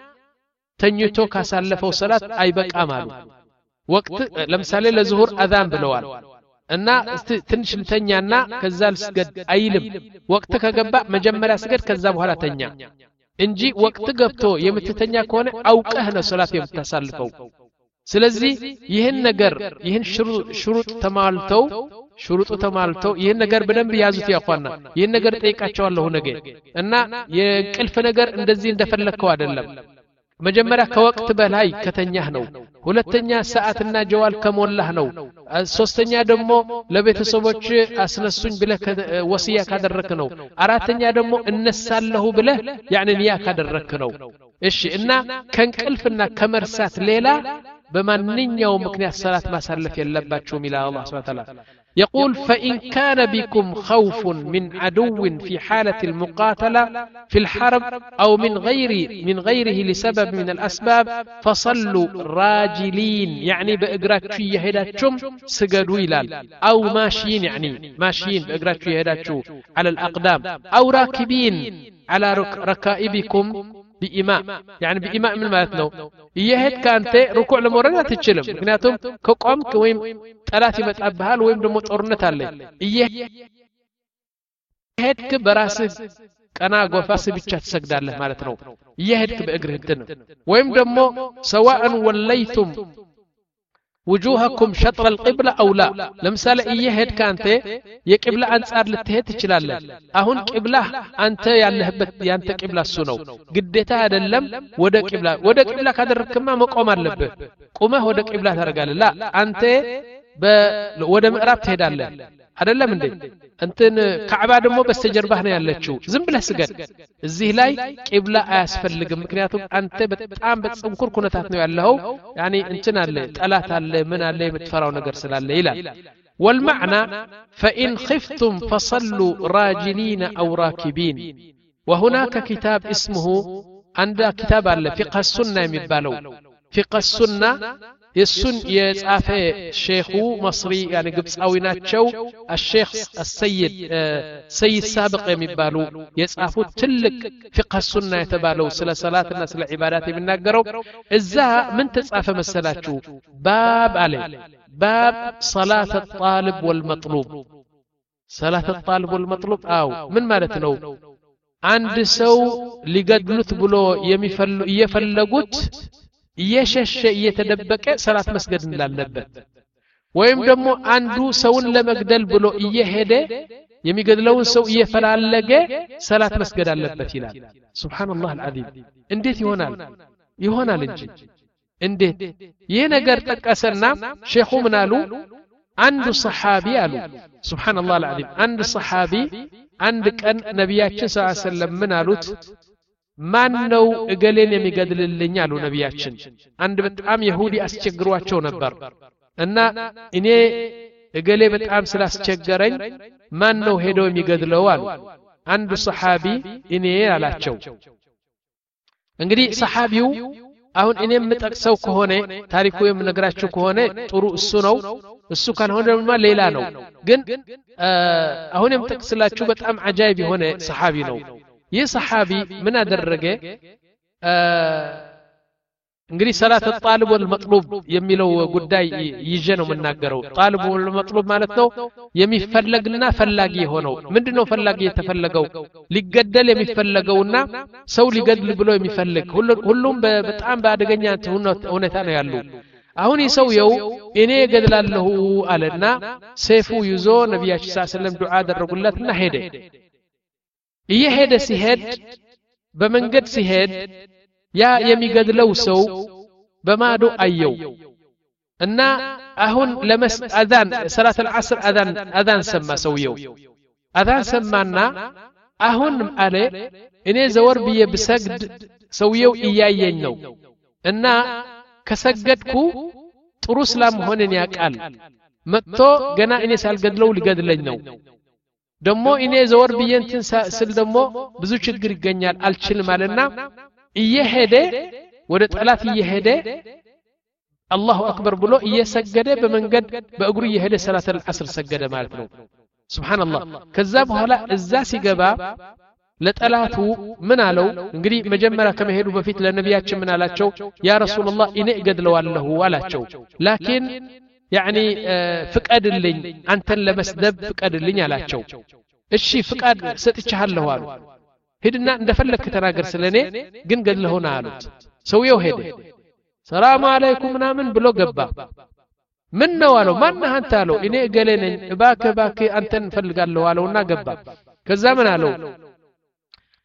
ተኝቶ ካሳለፈው ሰላት አይበቃም አሉ ወቅት ለምሳሌ ለዙሁር አዛን ብለዋል እና ትንሽ ልተኛና ከዛ ልስገድ አይልም ወቅት ከገባ መጀመሪያ ስገድ ከዛ በኋላ ተኛ እንጂ ወቅት ገብቶ የምትተኛ ከሆነ አውቀህ ነው ሰላት የምታሳልፈው ስለዚህ ይህን ነገር ይህን ሽሩጥ ተማልተው ሽሩጡ ተማልተው ይህን ነገር በደንብ ያዙት ያቋና ይህን ነገር ጠይቃቸዋለሁ ነገ እና የቅልፍ ነገር እንደዚህ እንደፈለከው አይደለም መጀመሪያ ከወቅት በላይ ከተኛህ ነው ሁለተኛ ሰዓትና ጀዋል ከሞላህ ነው ሶስተኛ ደግሞ ለቤተሰቦች አስነሱኝ ብለህ ወሲያ ካደረክ ነው አራተኛ ደግሞ እነሳለሁ ብለህ ያኒ ንያ ካደረክ ነው እሺ እና ከንቅልፍና ከመርሳት ሌላ በማንኛው ምክንያት ሰላት ማሳለፍ የለባችሁም ኢላ አላህ ሱብሓነሁ ወተዓላ يقول فإن كان بكم خوف من عدو في حالة المقاتلة في الحرب أو من غير من غيره لسبب من الأسباب فصلوا راجلين يعني بإقراتشو يهداتشم سجدوا إلال أو ماشيين يعني ماشيين بإقراتشو يهداتشو على الأقدام أو راكبين على ركائبكم بإماء يعني بإماء من مالتنا يهد كانت ركوع لمورد لا تتشلم مكنياتهم كقوم كويم ثلاثة متأبهال ويم دمو تورنت عليه يهد كبراسه كنا غفاس بيتشا تسجد الله مالتنا يهد كبأجره الدنو ويم دمو سواء وليتم وجوهكم شطر القبلة أو لا لمثال إيهد كانت يقبلة أنصار للتهيت تشلالله أهون قبلة أنت يالهبت يانت قبلة السنو قديتها هذا اللم ودا قبلة ودا قبلة كادر كما مقوم اللبه قومه ودا قبلة ترقال لا أنت ب ودا مقراب تهدالله هذا اللم دي أنت كعبة دمو بستجربه يالتشو زم بله سجد الزيه لاي قبلة أسفل لك مكنياتهم أنت بتعام بتصنكر كنتاتنو يالله يعني انتنا اللي تألات اللي من اللي بتفرعوا نقرسل اللي إلا والمعنى فإن خفتم فصلوا راجلين أو راكبين وهناك كتاب اسمه عند كتاب فقه السنة يمبالو فقه السنة السن يصافي شيخو مصري يعني قبصاوي ناتشو الشيخ السيد سيد سابق يمبالو يصافو تلك فقه السنة يتبالو سلا صلاتنا سلا عبادات يمناغرو اذا من تصافى مسلاتشو باب عليه باب صلاة الطالب والمطلوب صلاة الطالب والمطلوب أو من مالتنو عند سو لقدلت بلو يمفلو يفلقوت يشش يتدبك صلاة مسجد لالنبت ويم دمو عنده سون لمقدل بلو يهده يمقدلون سو يفلالق صلاة مسجد لالنبت يلال سبحان الله العظيم انديت يهونال يهونال الجي انديت ينقر تكسرنا شيخو منالو عند صحابي قالوا سبحان الله العظيم عند صحابي عندك أن نبياتنا صلى الله عليه وسلم منالوت ማን ነው እገሌን የሚገድልልኝ አሉ ነብያችን አንድ በጣም ይሁዲ አስቸግሯቸው ነበር እና እኔ እገሌ በጣም ስላስቸገረኝ ማን ነው ሄዶ የሚገድለው አሉ አንድ ሱሐቢ እኔ አላቸው እንግዲህ ሱሐቢው አሁን እኔ የምጠቅሰው ከሆነ ታሪኩ የምነግራችሁ ከሆነ ጥሩ እሱ ነው እሱ ካልሆነ ደግሞ ሌላ ነው ግን አሁን የምጠቅስላችሁ በጣም አጃይብ የሆነ ሱሐቢ ነው ይህ ሰሃቢ ምን አደረገ እንግዲህ ሰላት الطالب والمطلوب የሚለው ጉዳይ ይዤ ነው መናገረው طالب والمطلوب ማለት ነው የሚፈለግና ፈላጊ ሆነው ምንድነው ፈላጊ የተፈለገው ሊገደል የሚፈለገውና ሰው ሊገድል ብሎ የሚፈልግ ሁሉም በጣም በአደገኛ ሁኔታ ነው ያሉ አሁን ይሰውየው እኔ ገድላለሁ አለና ሰይፉ ይዞ ነብያችን ሰለላሁ ዐለይሂ ወሰለም ዱዓ አደረጉለትና ሄደ እየሄደ ሲሄድ በመንገድ ሲሄድ ያ የሚገድለው ሰው በማዶ አየው እና አሁን ለመስ አዛን ሰላት العصر አዛን አዛን ሰማ ሰውየው አዛን ሰማና አሁን አለ እኔ ዘወር ብዬ ብሰግድ ሰውየው እያየኝ ነው እና ከሰገድኩ ጥሩ እስላም ሆነን ያቃል መጥቶ ገና እኔ ሳልገድለው ሊገድለኝ ነው ደሞ እኔ ዘወር ብየንትን ስል ደሞ ብዙ ችግር ይገኛል አልችልም አለና እየሄደ ወደ ጠላት እየሄደ አላሁ አክበር ብሎ እየሰገደ በመንገድ በእግሩ እየሄደ ሰላት العصر ሰገደ ማለት ነው ሱብሃንአላህ ከዛ በኋላ እዛ ሲገባ ለጠላቱ ምን አለው እንግዲህ መጀመሪያ ከመሄዱ በፊት ለነብያችን ምን አላቸው ያ ረሱላህ እኔ እገድለዋለሁ አላቸው ላኪን يعني فقد لኝ አንተን ለመስደብ ፍቀድ ልኝ አላቸው እሺ ፍቃድ ሰጥቻለሁ አሉ ሄድና እንደፈለክ ተናገር ስለኔ ግን ገድለውና አሉት ሰውየው ሄደ ሰላም አለይኩም ምናምን ብሎ ገባ ምን ነው አለው ማን አንተ አለው እኔ ገሌ ነኝ እባክህ እባክህ አንተን ፈልጋለሁ አለውና ገባ ከዛ ምን አለው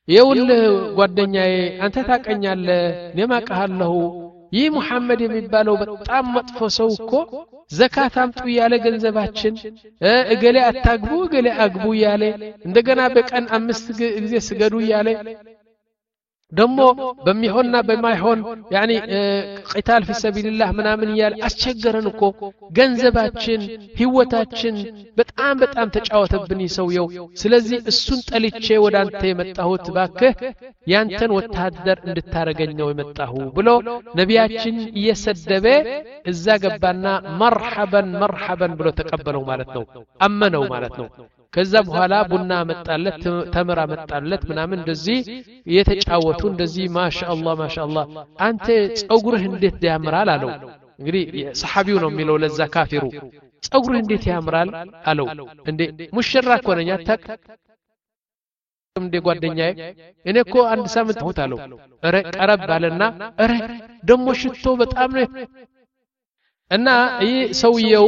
የውል ጓደኛዬ አንተ ታቀኛለህ እኔም አውቃለሁ ይህ መሐመድ የሚባለው በጣም መጥፎ ሰው እኮ ዘካት አምጡ ያለ ገንዘባችን እገሌ አታግቡ እገሌ አግቡ ያለ እንደገና በቀን አምስት ጊዜ ስገዱ ያለ ደሞ በሚሆንና በማይሆን ያኒ ቂታል في سبيل الله ምናምን ያለ አስቸገረን እኮ ገንዘባችን ህይወታችን በጣም በጣም ተጫወተብን ይሰውየው ስለዚህ እሱን ጠልቼ ወዳንተ የመጣሁት ባከህ ያንተን ወታደር እንድታረገኝ ነው የመጣሁ ብሎ ነቢያችን እየሰደበ እዛ ገባና መርሐበን መርሐበን ብሎ ተቀበለው ማለት ነው አመነው ማለት ነው ከዛ በኋላ ቡና መጣለት ተምራ መጣለት ምናምን እንደዚህ የተጫወቱ እንደዚህ ማሻአላህ ማሻአላህ አንተ ጸጉርህ እንዴት ያምራል አለው እንግዲህ ሰሐቢው ነው የሚለው ለዛ ካፊሩ ጸጉርህ እንዴት ያምራል አለው እንዴ ሙሽራ ኮነኛ ታቅ እንዴ ጓደኛዬ እኔ እኮ አንድ ሳምንት ሆት አለው አረ ቀረብ ባለና አረ ደሞ ሽቶ በጣም ነው እና ይህ ሰውየው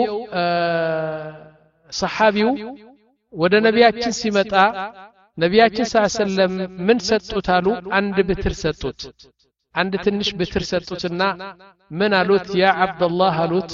ሰሐቢው ወደ ነቢያችን ሲመጣ ነቢያችን ሰለላም ምን ሰጡት አሉ አንድ ብትር ሰጡት አንድ ትንሽ ብትር ሰጡትና ምን አሉት ያ አብዱላህ አሉት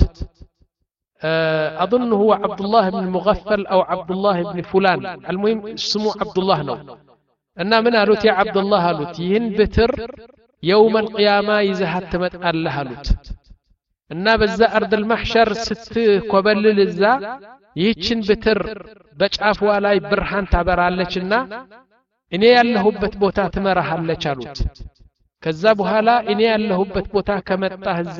اظن هو عبد الله بن مغفل او عبد الله بن فلان المهم اسمه عبد الله ነው እና ምን አሉት ያ አብዱላህ አሉት ይህን ብትር يوم القيامه ይዘሃት ተመጣለህ አሉት እና በዛ አርድ المحشر ስትኮበልል እዛ ይህችን ብትር በጫፍዋ ላይ ብርሃን ታበራለችና እኔ ያለሁበት ቦታ ትመራሃለች አሉት ከዛ በኋላ እኔ ያለሁበት ቦታ ከመጣህ እዛ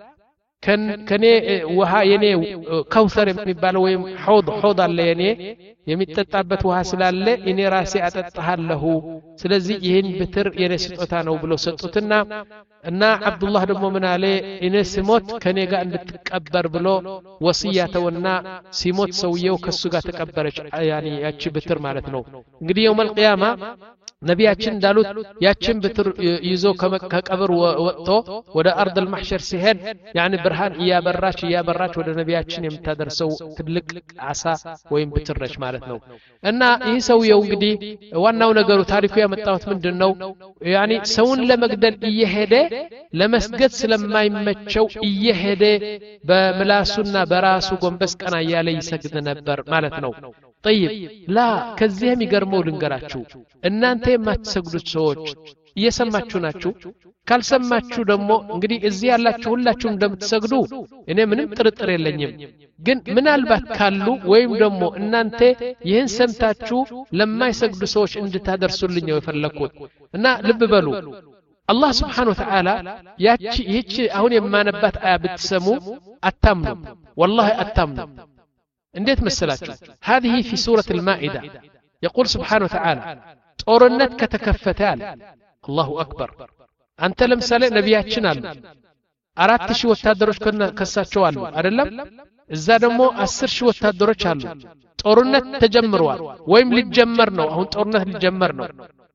ከኔ ውሃ የኔ ከውሰር የሚባለው ወይም ሐውድ ሐውድ አለ የኔ የሚጠጣበት ውሃ ስላለ እኔ ራሴ አጠጣሃለሁ ስለዚህ ይሄን ብትር የኔ ስጦታ ነው ብሎ ሰጡትና እና አብዱላህ ደግሞ ምን አለ እኔ ስሞት ከኔ ጋር እንድትቀበር ብሎ ወሲያተውና ሲሞት ሰውየው ከሱ ጋር ተቀበረች ያኒ ያቺ ብትር ማለት ነው እንግዲህ የውም القيامه ነቢያችን እንዳሉት ያችን ብትር ይዞ ከቀብር ወጥቶ ወደ አርድ المحشر ሲሄድ ያኒ ብርሃን ያበራች ያበራች ወደ ነቢያችን የምታደርሰው ትልቅ አሳ ወይም ብትር ነች ማለት ነው እና ይህ ሰውየው እንግዲህ ዋናው ነገሩ ታሪኩ ያመጣው ምንድነው ያኒ ሰውን ለመግደል እየሄደ ለመስገድ ስለማይመቸው እየሄደ በምላሱና በራሱ ጎንበስ ቀና ያለ ይሰግድ ነበር ማለት ነው طيب لا ከዚህም ይገርመው ልንገራችሁ እናንተ የማትሰግዱት ሰዎች እየሰማችሁ ናችሁ ካልሰማችሁ ደግሞ እንግዲህ እዚህ ያላችሁ ሁላችሁም እንደምትሰግዱ እኔ ምንም ጥርጥር የለኝም ግን ምናልባት ካሉ ወይም ደግሞ እናንተ ይህን ሰምታችሁ ለማይሰግዱ ሰዎች እንድታደርሱልኝ ነው የፈለኩት እና ልብ በሉ الله سبحانه وتعالى ያቺ ይህች አሁን የማነባት አያ ብትሰሙ አታምኑ والله አታምኑ እንዴት መሰላችሁ هذه في سورة المائدة يقول سبحانه وتعالى ጦርነት ከተከፈተ አለ الله أكبر አንተ ለምሳሌ ነቢያችን አሉ አራት ሺህ ወታደሮች ከሳቸው አሉ አይደለም እዛ ደግሞ አስር ሺህ ወታደሮች አሉ ጦርነት ተጀምሯል ወይም ሊጀመር ነው አሁን ጦርነት ሊጀመር ነው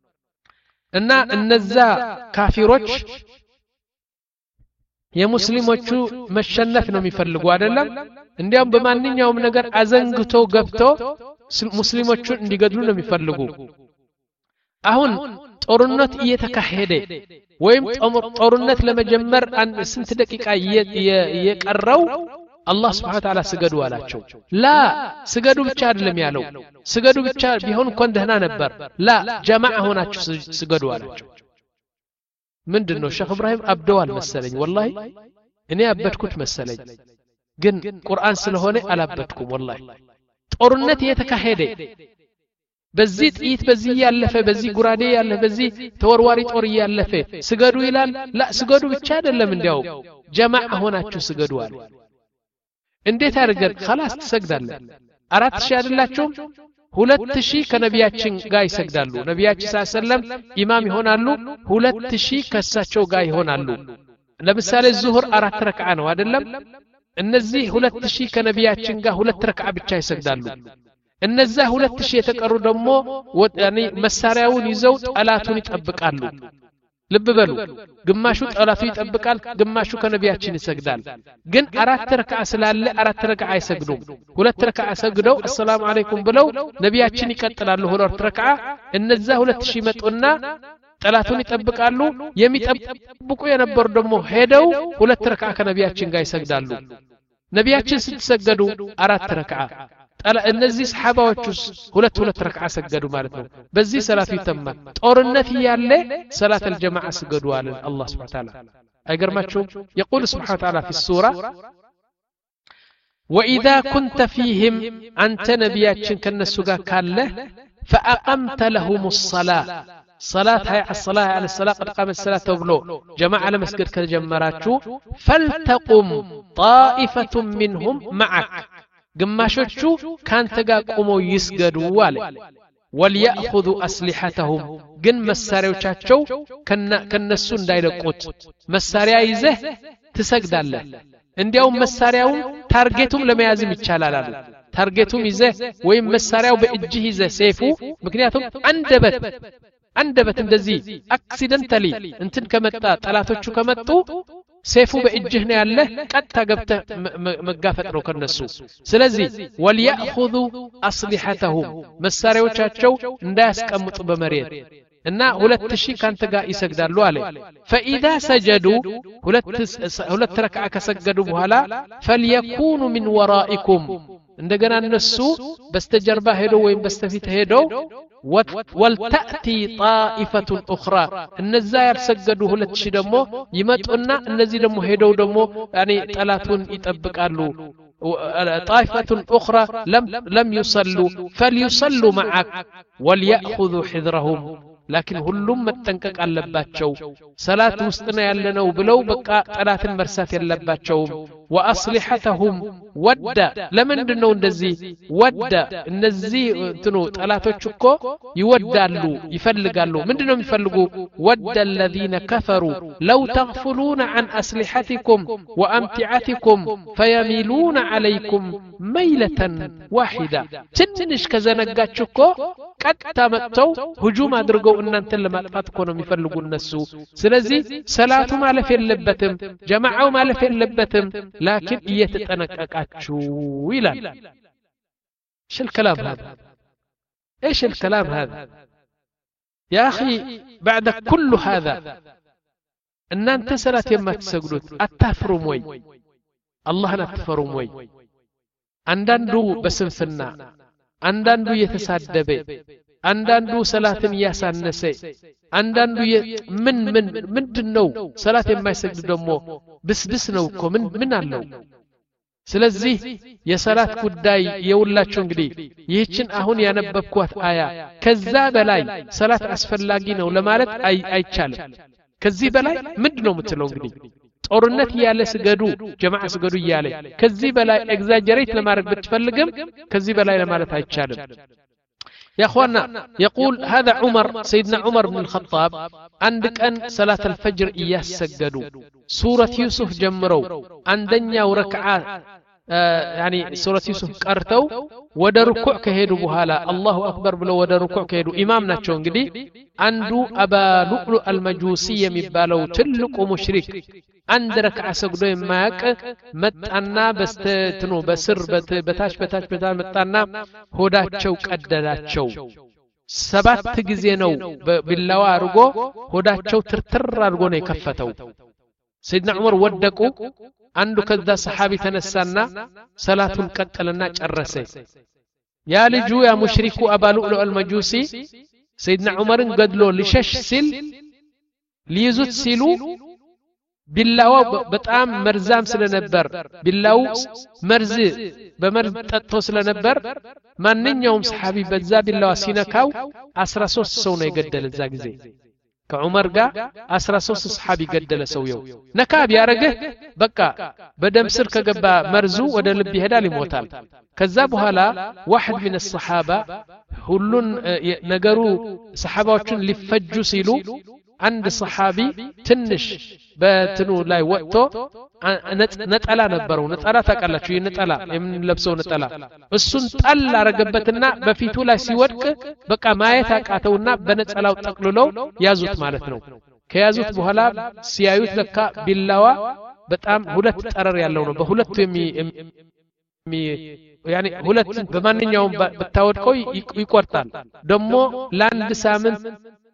እና እነዛ ካፊሮች የሙስሊሞቹ መሸነፍ ነው የሚፈልጉ አይደለም እንዲያም በማንኛውም ነገር አዘንግቶ ገብቶ ሙስሊሞቹን እንዲገድሉ ነው የሚፈልጉ አሁን ጦርነት እየተካሄደ ወይም ጦርነት ለመጀመር ስንት ደቂቃ እየቀረው አላህ Subhanahu Wa Ta'ala ስገዱ አላቸው ላ ስገዱ ብቻ አይደለም ያለው ስገዱ ብቻ ቢሆን እንኳን ደህና ነበር ላ ጀማዓ ሆናችሁ ስገዱ አላቸው ምንድነው ሼክ ኢብራሂም አብደዋል መሰለኝ والله እኔ አበድኩት መሰለኝ ግን ቁርአን ስለሆነ አላበድኩም والله ጦርነት እየተካሄደ በዚህ ጥይት በዚህ ያለፈ በዚህ ጉራዴ ያለፈ በዚህ ተወርዋሪ ጦር ያለፈ ስገዱ ይላል ላ ስገዱ ብቻ አይደለም እንዲያው ጀማዓ ሆናችሁ ስገዱ አለ እንዴት አድርገን خلاص ትሰግዳለህ አራት ሺህ አይደላችሁም ሁለት ሺህ ከነቢያችን ጋር ይሰግዳሉ ነቢያችን ሰለላም ኢማም ይሆናሉ ሁለት ሺህ ከሳቸው ጋር ይሆናሉ ለምሳሌ ዙህር አራት ረክዓ ነው አይደለም እነዚህ ሁለት ሺህ ከነቢያችን ጋር ሁለት ረክዓ ብቻ ይሰግዳሉ እነዛ ሁለት ሺህ የተቀሩ ደግሞ ያኒ መሳሪያውን ይዘው ጠላቱን ይጠብቃሉ ልብ በሉ ግማሹ ጠላቱ ይጠብቃል ግማሹ ከነቢያችን ይሰግዳል ግን አራት ረክዓ ስላለ አራት ረክዓ አይሰግዱም ሁለት ረክዓ ሰግደው አሰላሙ አለይኩም ብለው ነቢያችን ይቀጥላሉ ሁለት ረክዓ እነዛ ሁለት ሺህ መጡና ጠላቱን ይጠብቃሉ የሚጠብቁ የነበሩ ደግሞ ሄደው ሁለት ረክዓ ከነቢያችን ጋር ይሰግዳሉ ነቢያችን ስትሰገዱ አራት ረክዓ እነዚህ ሰሃባዎችስ ሁለት ሁለት ረክዓ ሰገዱ ማለት ነው በዚህ ሰላቱ ይተማል ጦርነት ያለ ሰላት الجماعه ሰገዱ አለ አላህ Subhanahu Wa Ta'ala አይገርማችሁም يقول سبحانه وتعالى في السوره واذا كنت فيهم انت نبياتين كنسو ጋር ካለ فاقمت لهم الصلاه صلاه هي الصلاه على الصلاه قد قامت الصلاه تبلو جماعه لمسجد كجمراچو فلتقم طائفه منهم معك ግማሾቹ ካንተ ጋር ቆመው ይስገዱ አለ ወልያخذوا اسلحتهم ግን መሳሪያዎቻቸው ከነሱ እንዳይለቁት መሳሪያ ይዘህ ትሰግዳለህ እንዲያው መሳሪያው ታርጌቱም ለመያዝም ይቻላል አሉ ታርጌቱም ይዘህ ወይም መሳሪያው በእጅህ ይዘህ ሰይፉ ምክንያቱም አንደበት አንደበት እንደዚህ አክሲደንታሊ እንትን ከመጣ ጠላቶቹ ከመጡ ሰይፉ በእጅህ ነው ያለ ቀጥታ ገብተህ መጋፈጥ ነው ከነሱ ስለዚህ ወልያخذوا اسلحتهم መሳሪያዎቻቸው እንዳያስቀምጡ በመሬት እና ሁለት ሺህ ካንተ ጋር ይሰግዳሉ አለ فاذا سجدوا ሁለት ሁለት ረክዓ ከሰገዱ በኋላ فليكونوا من ورائكم እንደገና እነሱ በስተጀርባ ሄደው ወይም በስተፊት ሄደው ولتأتي طائفة أخرى እነዛ ያልሰገዱ ሁለት ሺህ ደግሞ ይመጡና እነዚህ ደግሞ ሄደው ደግሞ ያኒ ጠላቱን ይጠብቃሉ طائفة أخرى لم لم يصلوا فليصلوا معك وليأخذوا حذرهم لكن ሁሉም መጠንቀቅ አለባቸው ሰላት ውስጥ ነው ያለነው ብለው በቃ ጠላትን መርሳት የለባቸው وأصلحتهم ወደ ለምንድነው እንደዚህ ወደ እነዚህ እንትኑ ጠላቶች እኮ ይወዳሉ ይፈልጋሉ ምንድነው የሚፈልጉ ወደ الذين كفروا لو تغفلون عن أسلحتكم وأمتعتكم فيميلون عليكم ميلة واحدة ትንሽ ከዘነጋችሁ እኮ ቀጥታ መጥተው ሁጁም አድርገው እናንተን ለማጥፋት እኮ ነው የሚፈልጉ እነሱ ስለዚህ ሰላቱ ማለፍ የለበትም ጀማዓው ማለፍ የለበትም لكن يتطنققاچو ይላል ايش الكلام هذا ايش الكلام هذا يا اخي بعد كل هذا ان انت صلاه የማትሰግዱት አታፍሩም ወይ አላህን አትፈሩም ወይ አንዳንዱ በስንፍና አንዳንዱ የተሳደበ አንዳንዱ ሰላትን ያሳነሰ አንዳንዱ ምን ምን ምንድነው ሰላት የማይሰግድ ደግሞ ብስብስ ነው እኮ ምን ምን አለው ስለዚህ የሰላት ጉዳይ የውላችሁ እንግዲህ ይህችን አሁን ያነበብኳት አያ ከዛ በላይ ሰላት አስፈላጊ ነው ለማለት አይቻልም ከዚህ በላይ ምንድነው የምትለው እንግዲህ ጦርነት ያለ ስገዱ ጀማዓ ስገዱ ይያለ ከዚህ በላይ ኤግዛጀሬት ለማድረግ ብትፈልግም ከዚህ በላይ ለማለት አይቻልም يا اخوانا يقول هذا عمر سيدنا عمر بن الخطاب عندك ان صلاه الفجر يسجدوا سوره يوسف جمروا عندنا وركعه آه يعني سوره يوسف قرتوا ودا ركوع كهدوا بحالا الله اكبر بلو ودا ركوع كهدوا امام ناتشو انغدي عنده ابا لؤلؤ المجوسي يمبالو تلق مشرك عند ركعه سجدو يماك متانا بستتنو بسر بتاش بتاش بتاش متانا ሆዳቸው ቀደዳቸው ሰባት ጊዜ ነው ቢላዋ አርጎ ሆዳቸው ትርትር አርጎ ነው የከፈተው سيدنا عمر ወደቁ አንዱ ከዛ ሰሃቢ ተነሳና ሰላቱን ቀጠለና ጨረሰ ያ ልጁ ያ ሙሽሪኩ አባሉ አልመጁሲ سيدنا عمرን ገድሎ ሊሸሽ ሲል ሊይዙት ሲሉ ቢላው በጣም መርዛም ስለነበር ቢላው መርዝ በመርዝ ጠጥቶ ስለነበር ማንኛውም ሰሃቢ በዛ ቢላው ሲነካው አስራ ሶስት ሰው ነው የገደለ እዛ ጊዜ ከዑመር ጋር አስራ ሶስት ሰሃቢ ገደለ ሰውየው ነካ ቢያረገ በቃ በደም ስር ከገባ መርዙ ወደ ልብ ይሄዳል ይሞታል ከዛ በኋላ واحد من الصحابه ሁሉን ነገሩ ሰሃባዎችን ሊፈጁ ሲሉ አንድ ሰሃቢ ትንሽ በትኑ ላይ ወጥቶ ነጠላ ነበረው ነጠላ ታቃላችሁ የነጠላ የምንለብሰው ነጠላ እሱን ጣል አረገበትና በፊቱ ላይ ሲወድቅ በቃ ማየት አቃተውና በነጠላው ጠቅልለው ያዙት ማለት ነው ከያዙት በኋላ ሲያዩት ለካ ቢላዋ በጣም ሁለት ጠረር ያለው ነው በሁለቱ የሚ ያኒ ሁለት በማንኛውም በታወድቀው ይቆርጣል ደሞ ለአንድ ሳምንት